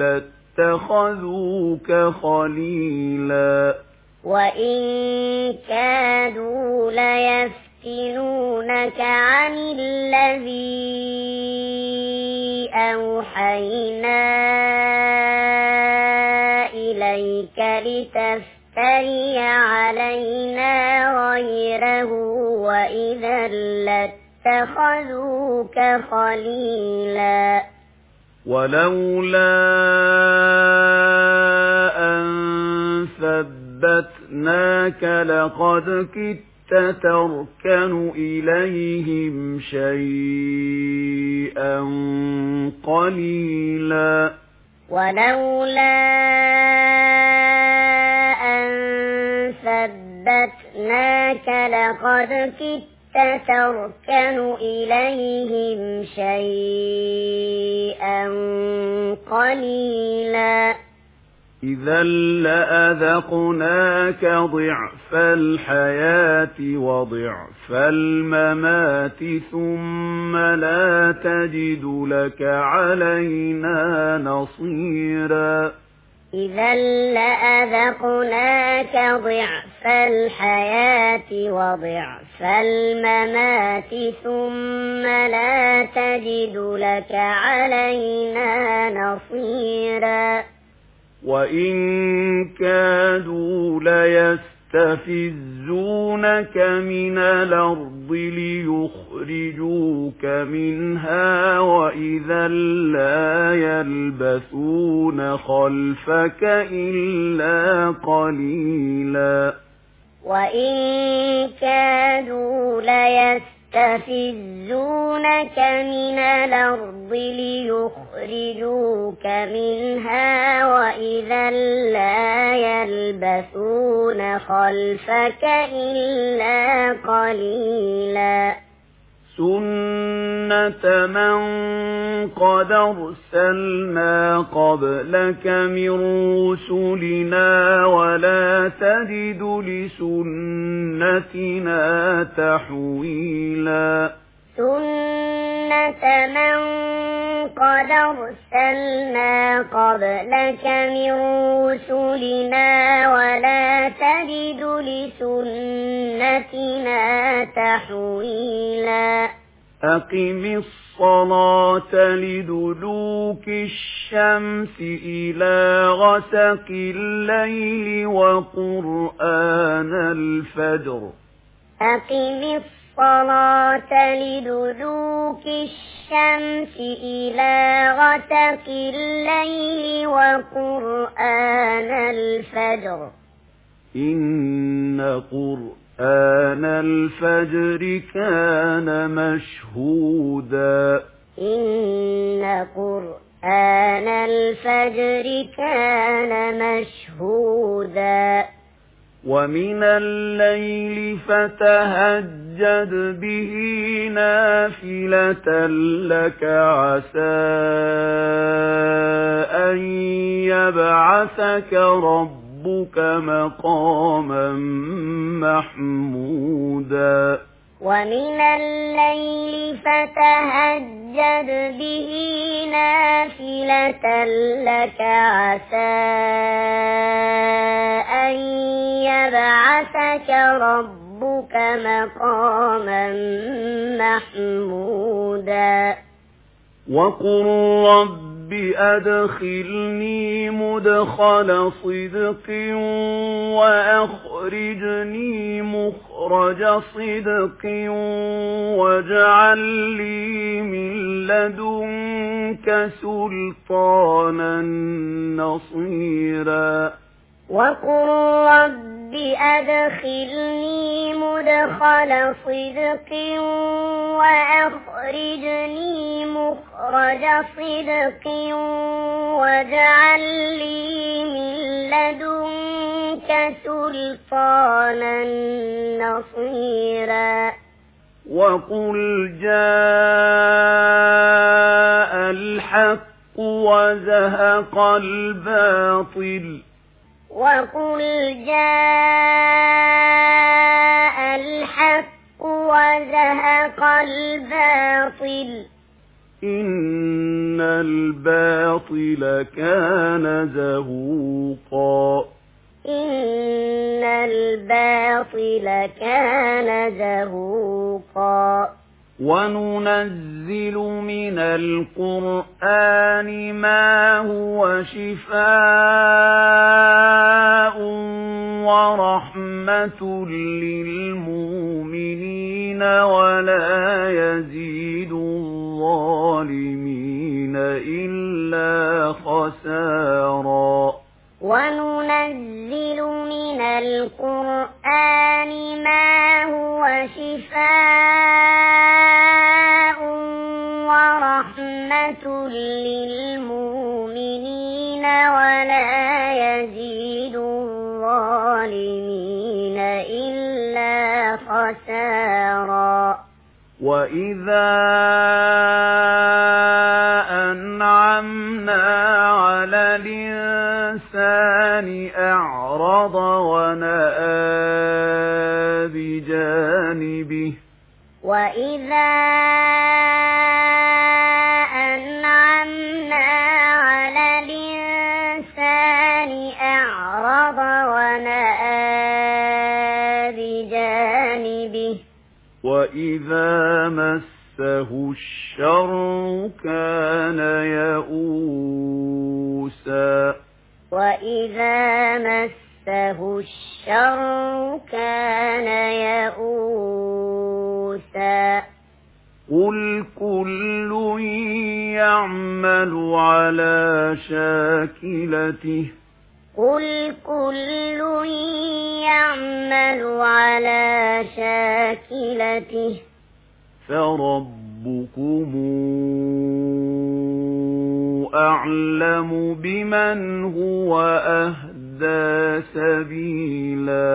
لاتخذوك خليلا وإن كادوا ليفتنونك عن الذي أوحينا إليك لتفتري علينا غيره وإذا لاتخذوك خليلا ولولا أن ثبتناك لقد كدت تركن إليهم شيئا قليلا ولولا أن ثبتناك لقد كدت تركن إليهم شيئا قليلا إذا لأذقناك ضعف الحياة وضعف الممات ثم لا تجد لك علينا نصيرا إذا لأذقناك ضعف الحياة وضعف الممات ثم لا تجد لك علينا نصيرا وإن كادوا ليستفزونك من الأرض ليخرجوك منها وإذا لا يلبثون خلفك إلا قليلا وإن كادوا ليستفزونك من الأرض ليخرجوك منها وإذا لا يلبثون خلفك إلا قليلا سنة سُنَّةَ مَن قَدْ أَرْسَلْنَا قَبْلَكَ مِن رُّسُلِنَا وَلَا تَجِدُ لِسُنَّتِنَا تَحْوِيلًا سُنَّةَ مَن قَدْ أَرْسَلْنَا قَبْلَكَ مِن رُّسُلِنَا وَلَا تَجِدُ لِسُنَّتِنَا تَحْوِيلًا أَقِمِ الصَّلَاةَ لِدُلُوكِ الشَّمْسِ إِلَى غَسَقِ اللَّيْلِ وَقُرْآنَ الْفَجْرِ أقم الصلاة لدلوك الشمس إلى غسق الليل وقرآن الفجر إِنَّ قُرْآنَ الْفَجْرِ كَانَ مَشْهُودًا إن قرآن الفجر كان مشهودا وَمِنَ اللَّيْلِ فَتَهَجَّدْ بِهِ نَافِلَةً لَكَ عَسَىٰ أَن يَبْعَثَكَ رَبُّكَ مَقَامًا مَّحْمُودًا ومن الليل فتهجد به نافلة لك عسى أن يبعثك ربك مقاما محمودا وَقُل رَّبِّ أَدْخِلْنِي مُدْخَلَ صِدْقٍ وَأَخْرِجْنِي مُخْرَجَ صِدْقٍ وَاجْعَل لِّي مِن لَّدُنكَ سُلْطَانًا نَّصِيرًا وَقُل رَّبِّ أَدْخِلْنِي مُدْخَلَ صِدْقٍ وَأَخْرِجْنِي مُخْرَجَ صِدْقٍ وَاجْعَل لِّي مِن لَّدُنكَ سُلْطَانًا نَّصِيرًا وَقُلْ جَاءَ الْحَقُّ وَزَهَقَ الْبَاطِلُ وَقُلْ جَاءَ الْحَقُّ وَزَهَقَ الْبَاطِلُ إِنَّ الْبَاطِلَ كَانَ زَهُوقًا إِنَّ الْبَاطِلَ كَانَ زَهُوقًا وَنُنَزِّلُ مِنَ الْقُرْآنِ مَا هُوَ شِفَاءٌ وَرَحْمَةٌ لِّلْمُؤْمِنِينَ وَلَا يَزِيدُ الظَّالِمِينَ إِلَّا خَسَارًا وَنُنَزِّلُ مِنَ الْقُرْآنِ مَا هُوَ شِفَاءٌ وَرَحْمَةٌ لِّلْمُؤْمِنِينَ وَلَا يَزِيدُ الظَّالِمِينَ إِلَّا خَسَارًا وَإِذَا أَنْعَمْنَا عَلَى الْإِنسَانِ أَعْرَضَ وَنَأَىٰ بِجَانِبِهِ وَإِذَا أَنْعَمْنَا عَلَى الْإِنسَانِ أَعْرَضَ وَنَأَىٰ بِجَانِبِهِ وَإِذَا مَسَّهُ الشَّرُّ كَانَ يَئُوسًا وَإِذَا مَسَّهُ الشَّرُّ كَانَ يَئُوسًا قُلْ كُلٌّ يَعْمَلُ عَلَىٰ شَاكِلَتِهِ قُلْ كُلٌّ يَعْمَلُ عَلَى شَاكِلَتِهِ فَرَبُّكُمْ أَعْلَمُ بِمَنْ هُوَ أَهْدَىٰ سَبِيلًا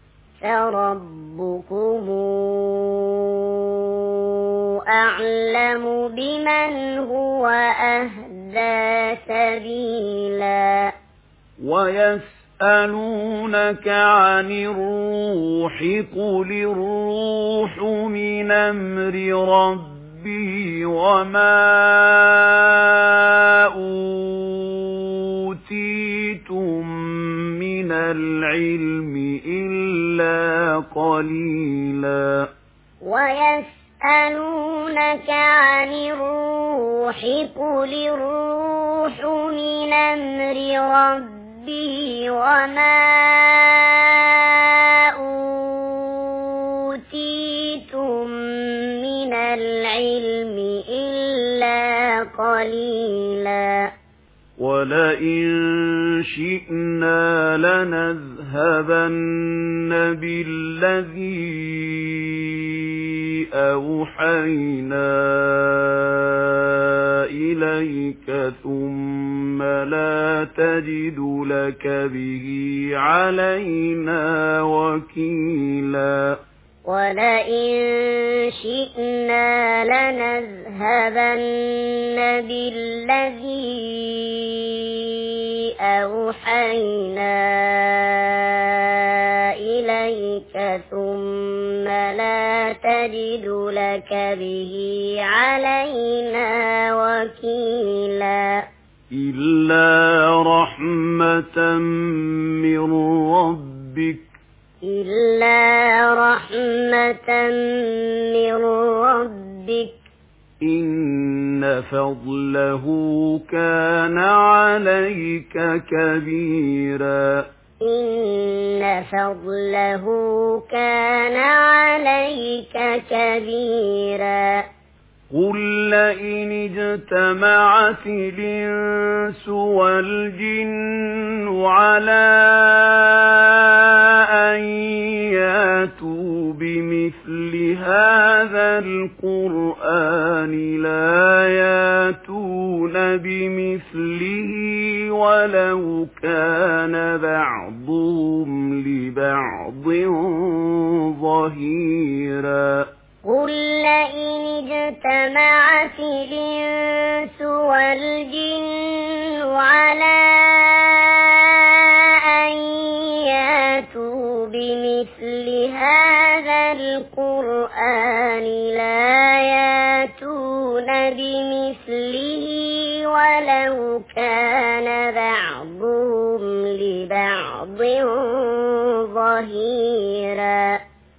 فَرَبُّكُمْ أَعْلَمُ أعلم بمن هو أهدى سبيلا ويسألونك عن الروح قل الروح من أمر ربي وما أوتيتم من العلم إلا قليلا ويسألونك عن الروح قل الروح من أمر ربي وما أوتيتم من العلم إلا قليلا ولئن شئنا لنذهبن بالذي أوحينا إليك ثم لا تجد لك به علينا وكيلا ولئن شئنا لنذهبن بالذي أوحينا إليك ثم لا تجد لك به علينا وكيلا إلا رحمة من ربك إن فضله كان عليك كبيرا قل لئن اجتمعت الإنس والجن على أن ياتوا بمثل هذا القرآن لا ياتون بمثله ولو كان بعضهم لبعض ظهيرا قل لئن اجتمعت الإنس والجن على أن ياتوا بمثل هذا القرآن لا ياتون بمثله ولو كان بعضهم لبعض ظهيرا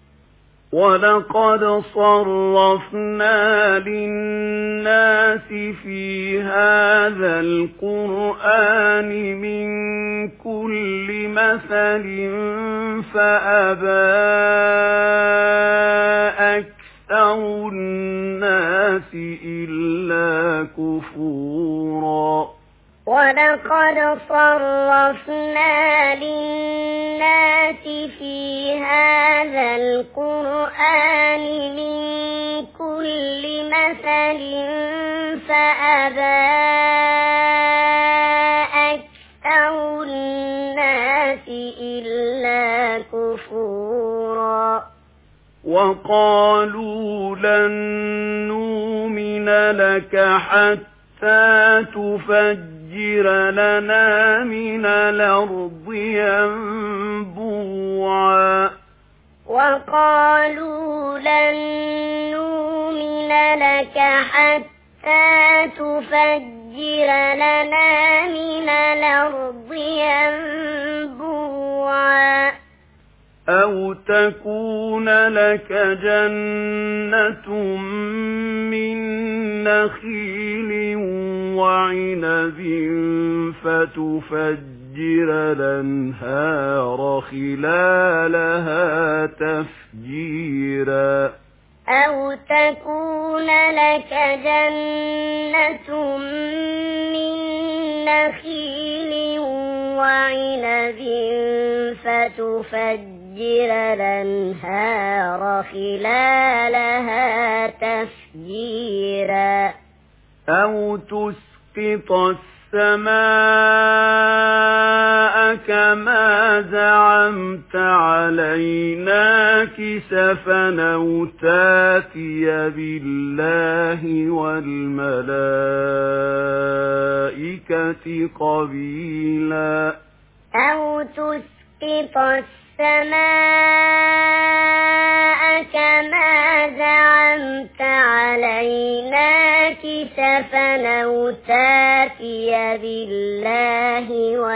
ولقد صرفنا للناس في هذا القرآن من كل مثل فأبى أكثر الناس إلا كفورا ولقد صرفنا للناس في هذا القرآن من كل مثل فأبى أكثر الناس إلا كفورا وقالوا لن نؤمن لك حتى تفجر لنا من الأرض ينبوعا وقالوا لن نؤمن لك حتى تفجر لنا من الأرض ينبوعا أو تكون لك جنة من نخيل وعنب فتفجر الأنهار خلالها تفجيرا أو تكون لك جنة من نخيل وعنب فتفجر الأنهار خلالها تفجيرا أو تسقط السماء كما زعمت علينا كسفا أو تاتي بالله والملائكة قبيلا أو تسقط السماء كما زعمت علينا كسفا أو تاتي بالله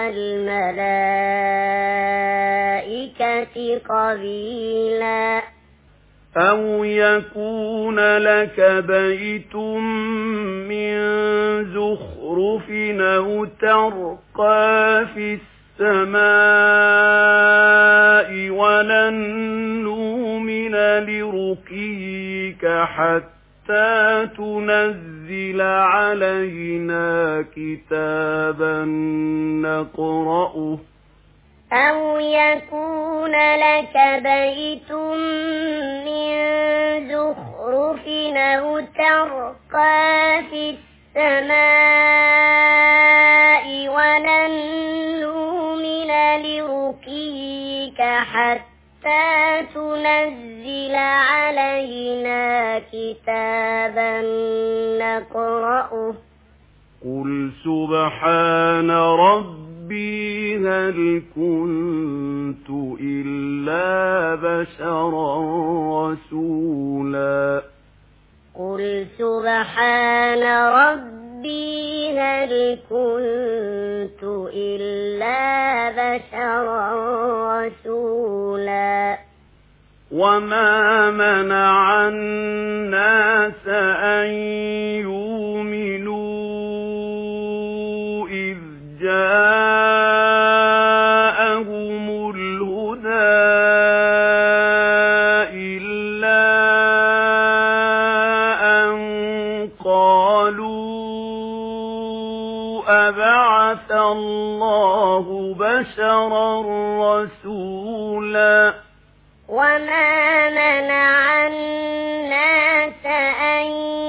والملائكة قبيلا أو يكون لك بيت من زخرف أو ترقى في السماء ولن نؤمن لرقيك حتى تنزل علينا كتابا نقرأه أو يكون لك بيت من زخرف أو ترقى في السماء ولن نؤمن لرقيك حتى تنزل علينا كتابا نقرأه قل سبحان ربي هل كنت إلا بشرا رسولا قل سبحان ربي هل كنت إلا بشرا رسولا وما منع الناس أن يؤمنوا إذ جاءهم الهدى إلا أن قالوا أبعث الله بشرا رسولا وما منع الناس أن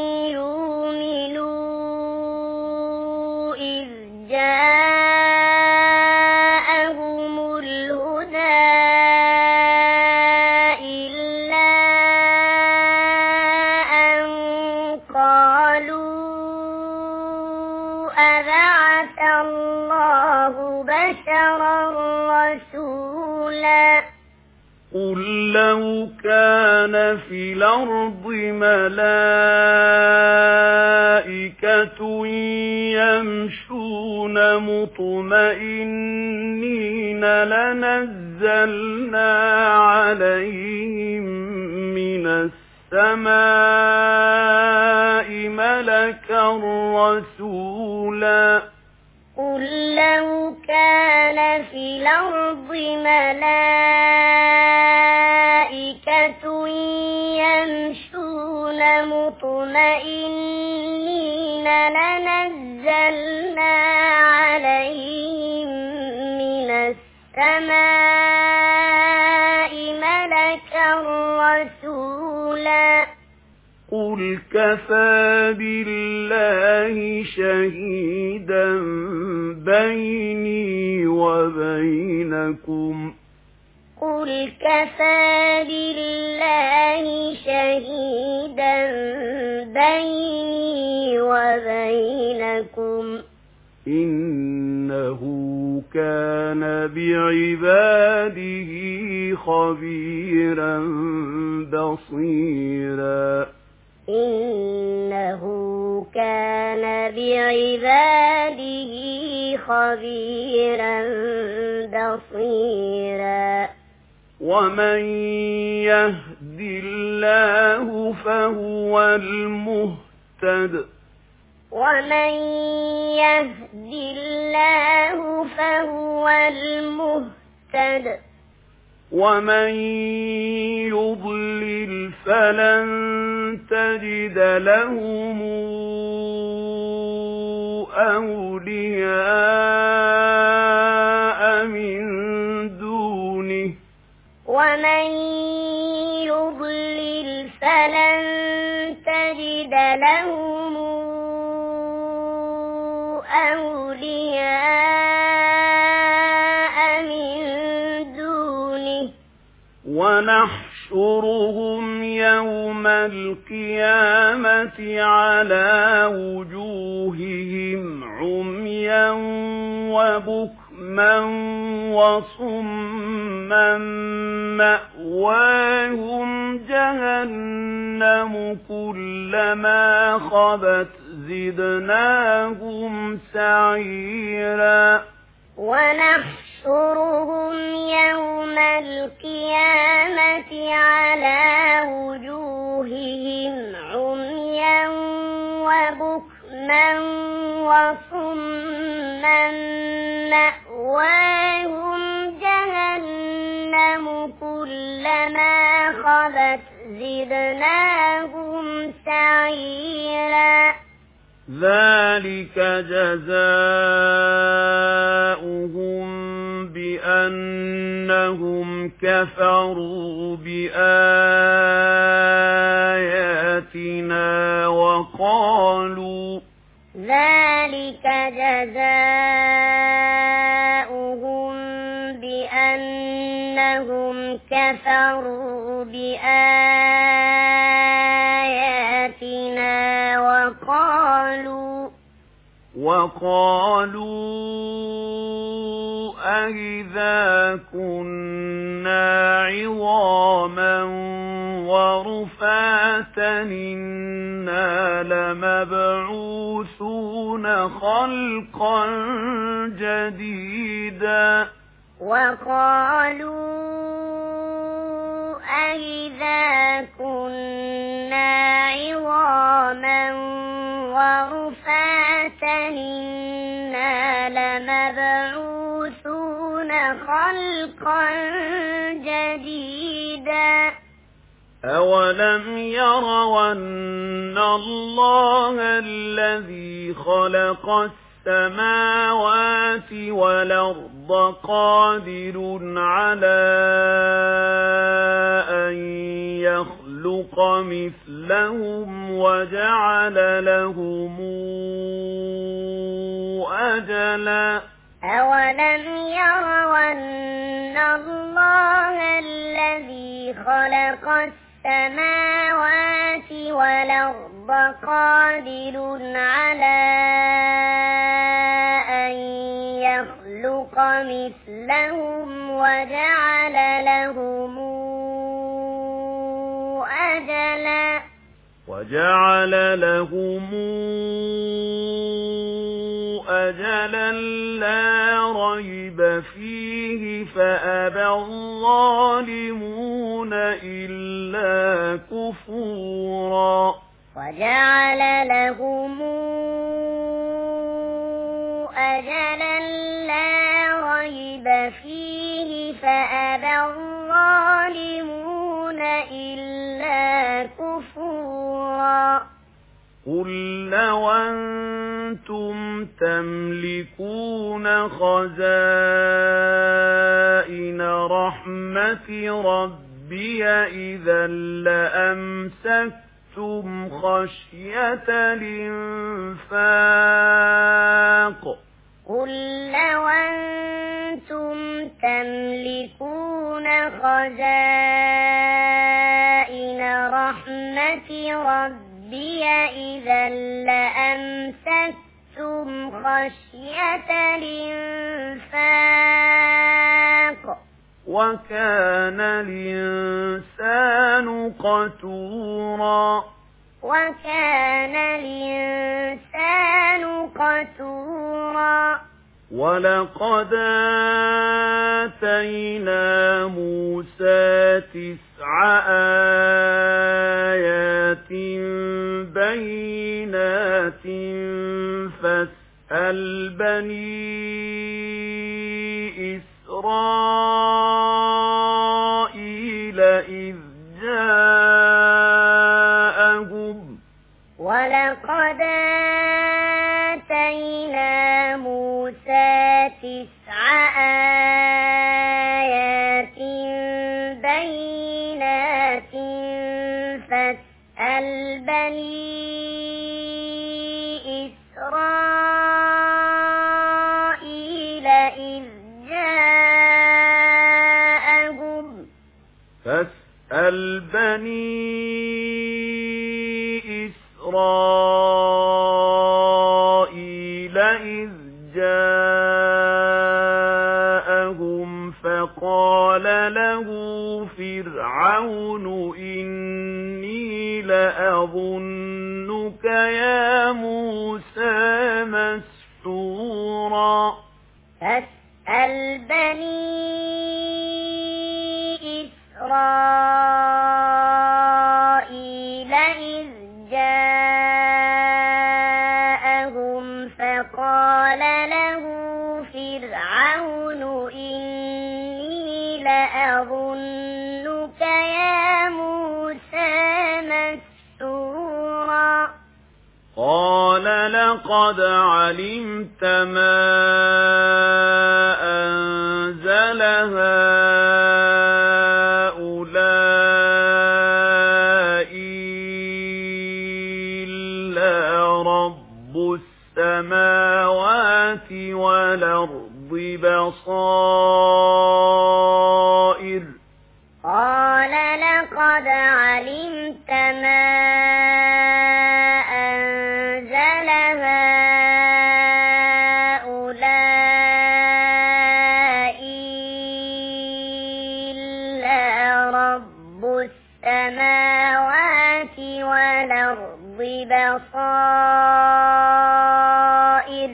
يؤمنوا إذ جاءهم الهدى إلا أن قالوا أبعث الله بشرا رسولا قل لو كان في الأرض ملائكة يمشون مطمئنين لنزلنا عليهم من السماء ملكا رسولا قل لو كان في الأرض ملائكة يمشون مطمئنين لنزلنا عليهم من السماء ملكا رسولا قل كفى بالله شهيدا بيني وبينكم قل كفى بالله شهيدا بيني وبينكم إنه كان بعباده خبيرا بصيرا إنه كان بعباده خبيرا بصيرا ومن يهد الله فهو المهتد ومن يهد الله فهو المهتد ومن يضلل فلن تجد لهم أولياء من دونه ومن يضلل فلن تجد لهم أولياء أولياء من دونه ونحشرهم يوم القيامة على وجوههم عميا وبكما وصما مأواهم جهنم كلما خبت زدناهم سعيرا ونحشرهم يوم القيامة على وجوههم عميا وبكما وصما مأواهم جهنم كلما خبت زدناهم سعيرا ذلك جزاؤهم بأنهم كفروا بآياتنا وقالوا ذلك جزاؤهم بأنهم كفروا بآياتنا وقالوا أإذا كنا عظاما ورفاتا إنا لمبعوثون خلقا جديدا وقالوا أإذا كنا عظاما ورفاتا إنا لمبعوثون خلقا جديدا أولم يروا أن الله الذي خلق السماوات والأرض قادر على أن يخلق مثلهم وجعل لهم أجلا أولم يروا أن الله الذي خلق السماوات والأرض قادر على أن يخلق مثلهم وجعل لهم أجلا لا ريب فيه فأبى الظالمون إلا كفورا وجعل لهم أجلا لا ريب فيه فأبى الظالمون إلا كفورا قل لو أنتم تملكون خزائن رحمة ربي إذا لأمسكتم خشية الإنفاق قل لو أنتم تملكون خزائن رحمة ربي إذا لأمسكتم خشية الإنفاق وكان الإنسان قتورا ولقد آتينا موسى 9 آيات بينات فاسأل بني إسرائيل إذ جاءهم ولقد آتينا موسى 9 آيات بينات فاسأل بني إسرائيل إسرائيل إذ جاءهم فقال له فرعون إني لأظنك يا موسى مسحورا فاسأل بني إسرائيل إذ جاءهم فقال له فرعون إني لأظنك يا موسى مسحورا قال لقد علمت ما أنزل هؤلاء إلا رب السماوات والأرض بصائر قال لقد علمت ما أنزل هؤلاء إلا رب السماوات والأرض بصائر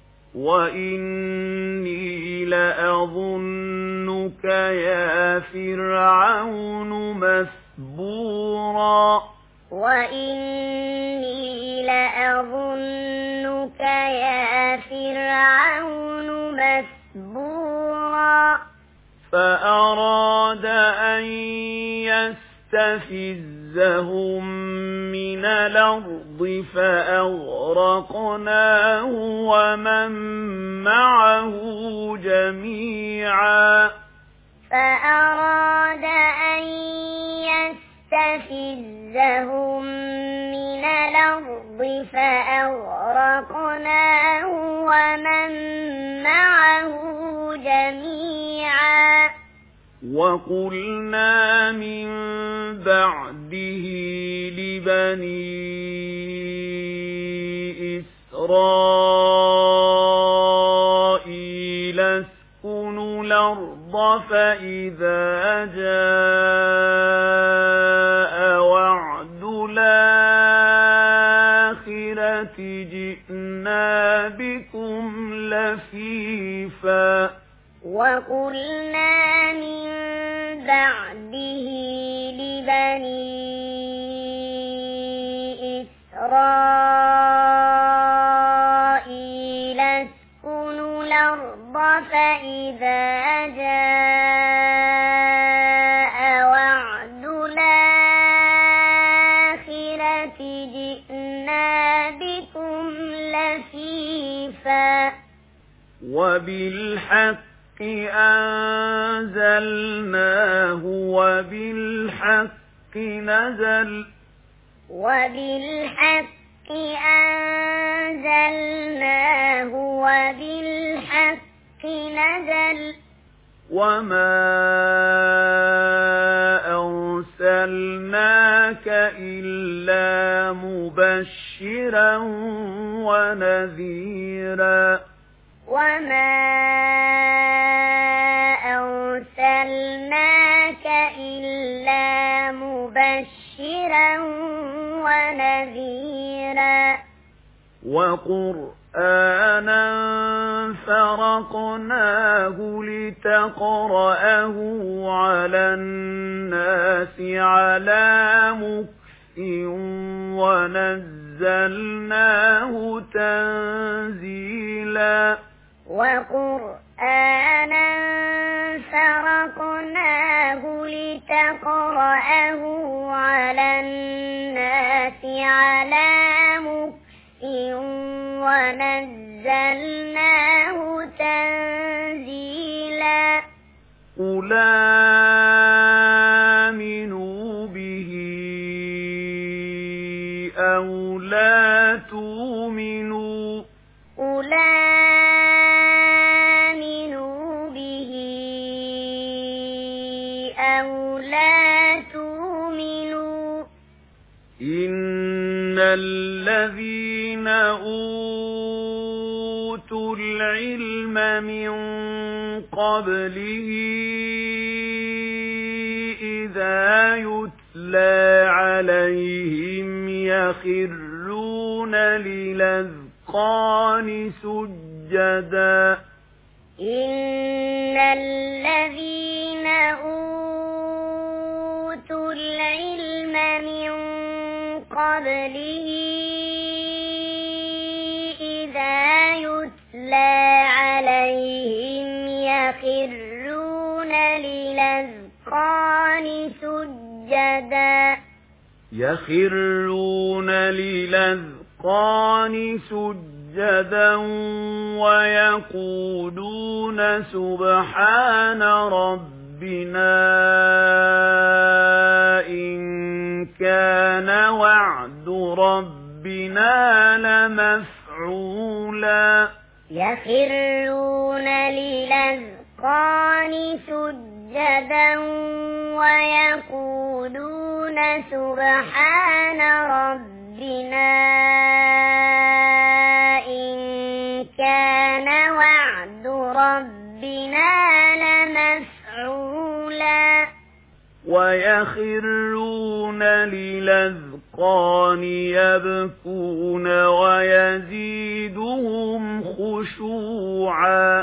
وإني لأظنك يا فرعون مثبورا وإني لأظنك يا فرعون مثبورا فأراد أن يستفزهم من الأرض فأغرقناه ومن معه جميعا فأراد أن يستفزهم من الأرض فأغرقناه ومن معه جميعا وقلنا من بعده لبني إسرائيل اسكنوا الأرض فإذا جاء وعد الآخرة جئنا بكم لفيفا وقلنا من بعده لبني إسرائيل اسكنوا الأرض فإذا جاء وعد الآخرة جئنا بكم لفيفا وبالحق أنزلناه وبالحق نزل وبالحق أنزلناه وبالحق نزل وما أرسلناك إلا مبشرا ونذيرا وما أرسلناك إلا مبشرا ونذيرا وقرآنا فرقناه لتقرأه على الناس على مكث ونزلناه تنزيلا وقرآنا فرقناه لتقرأه على الناس على مكث ونزلناه تنزيلا قل آمنوا به أو لا تؤمنوا قل آمنوا به أو لا تؤمنوا إن الذين أوتوا العلم من قبله إذا يتلى عليهم يخرون للأذقان سجدا إن الذين أوتوا العلم من قبله إذا يتلى عليهم يخرون للأذقان سجدا ويقولون سبحان ربنا إن كان وعد ربنا لمفعولا يخرون للأذقان سجدا ويقولون سبحان ربنا إن كان وعد ربنا لمفعولا ويخرون للأذقان يبكون ويزيدهم خشوعا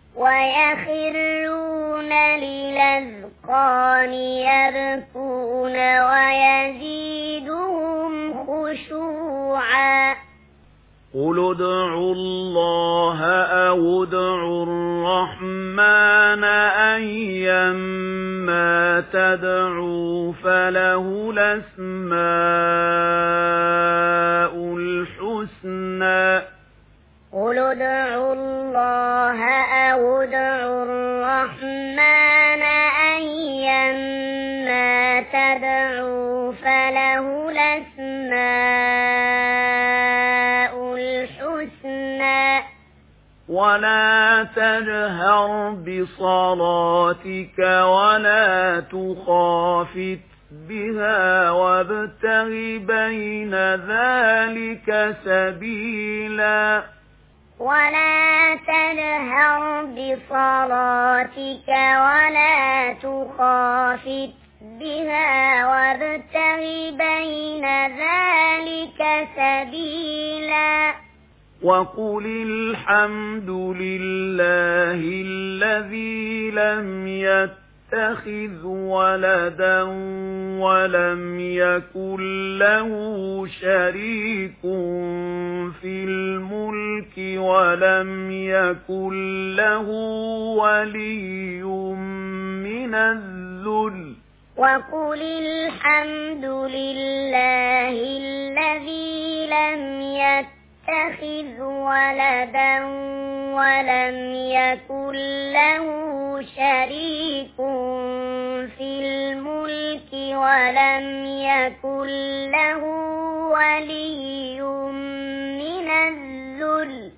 ويخرون للأذقان يبكون ويزيدهم خشوعا قل ادعوا الله أو ادعوا الرحمن أيما تدعوا فله الأسماء الحسنى قل ادعوا الله أو ادعوا الرحمن أيما تدعوا فله الأسماء الحسنى ولا تجهر بصلاتك ولا تخافت بها وابتغ بين ذلك سبيلا ولا تجهر بصلاتك ولا تخافت بها وابتغ بين ذلك سبيلا وقل الحمد لله الذي لم يتخذ ولدا ولم يكن له شريك في الملك ولم يكن له ولي من الذل وقل الحمد لله الذي لم يتخذ ولدا ولم يكن له شريك في الملك ولم يكن له ولي من الذل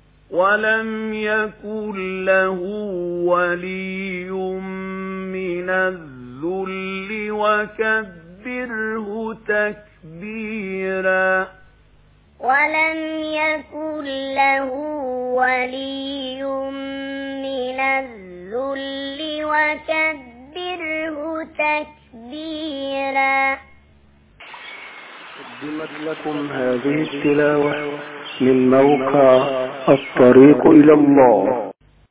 وكبره تكبيرا ولم يكن له ولي من الذل وكبره تكبيرا. قدمت لكم هذه التلاوة من موقع الطريق إلى الله.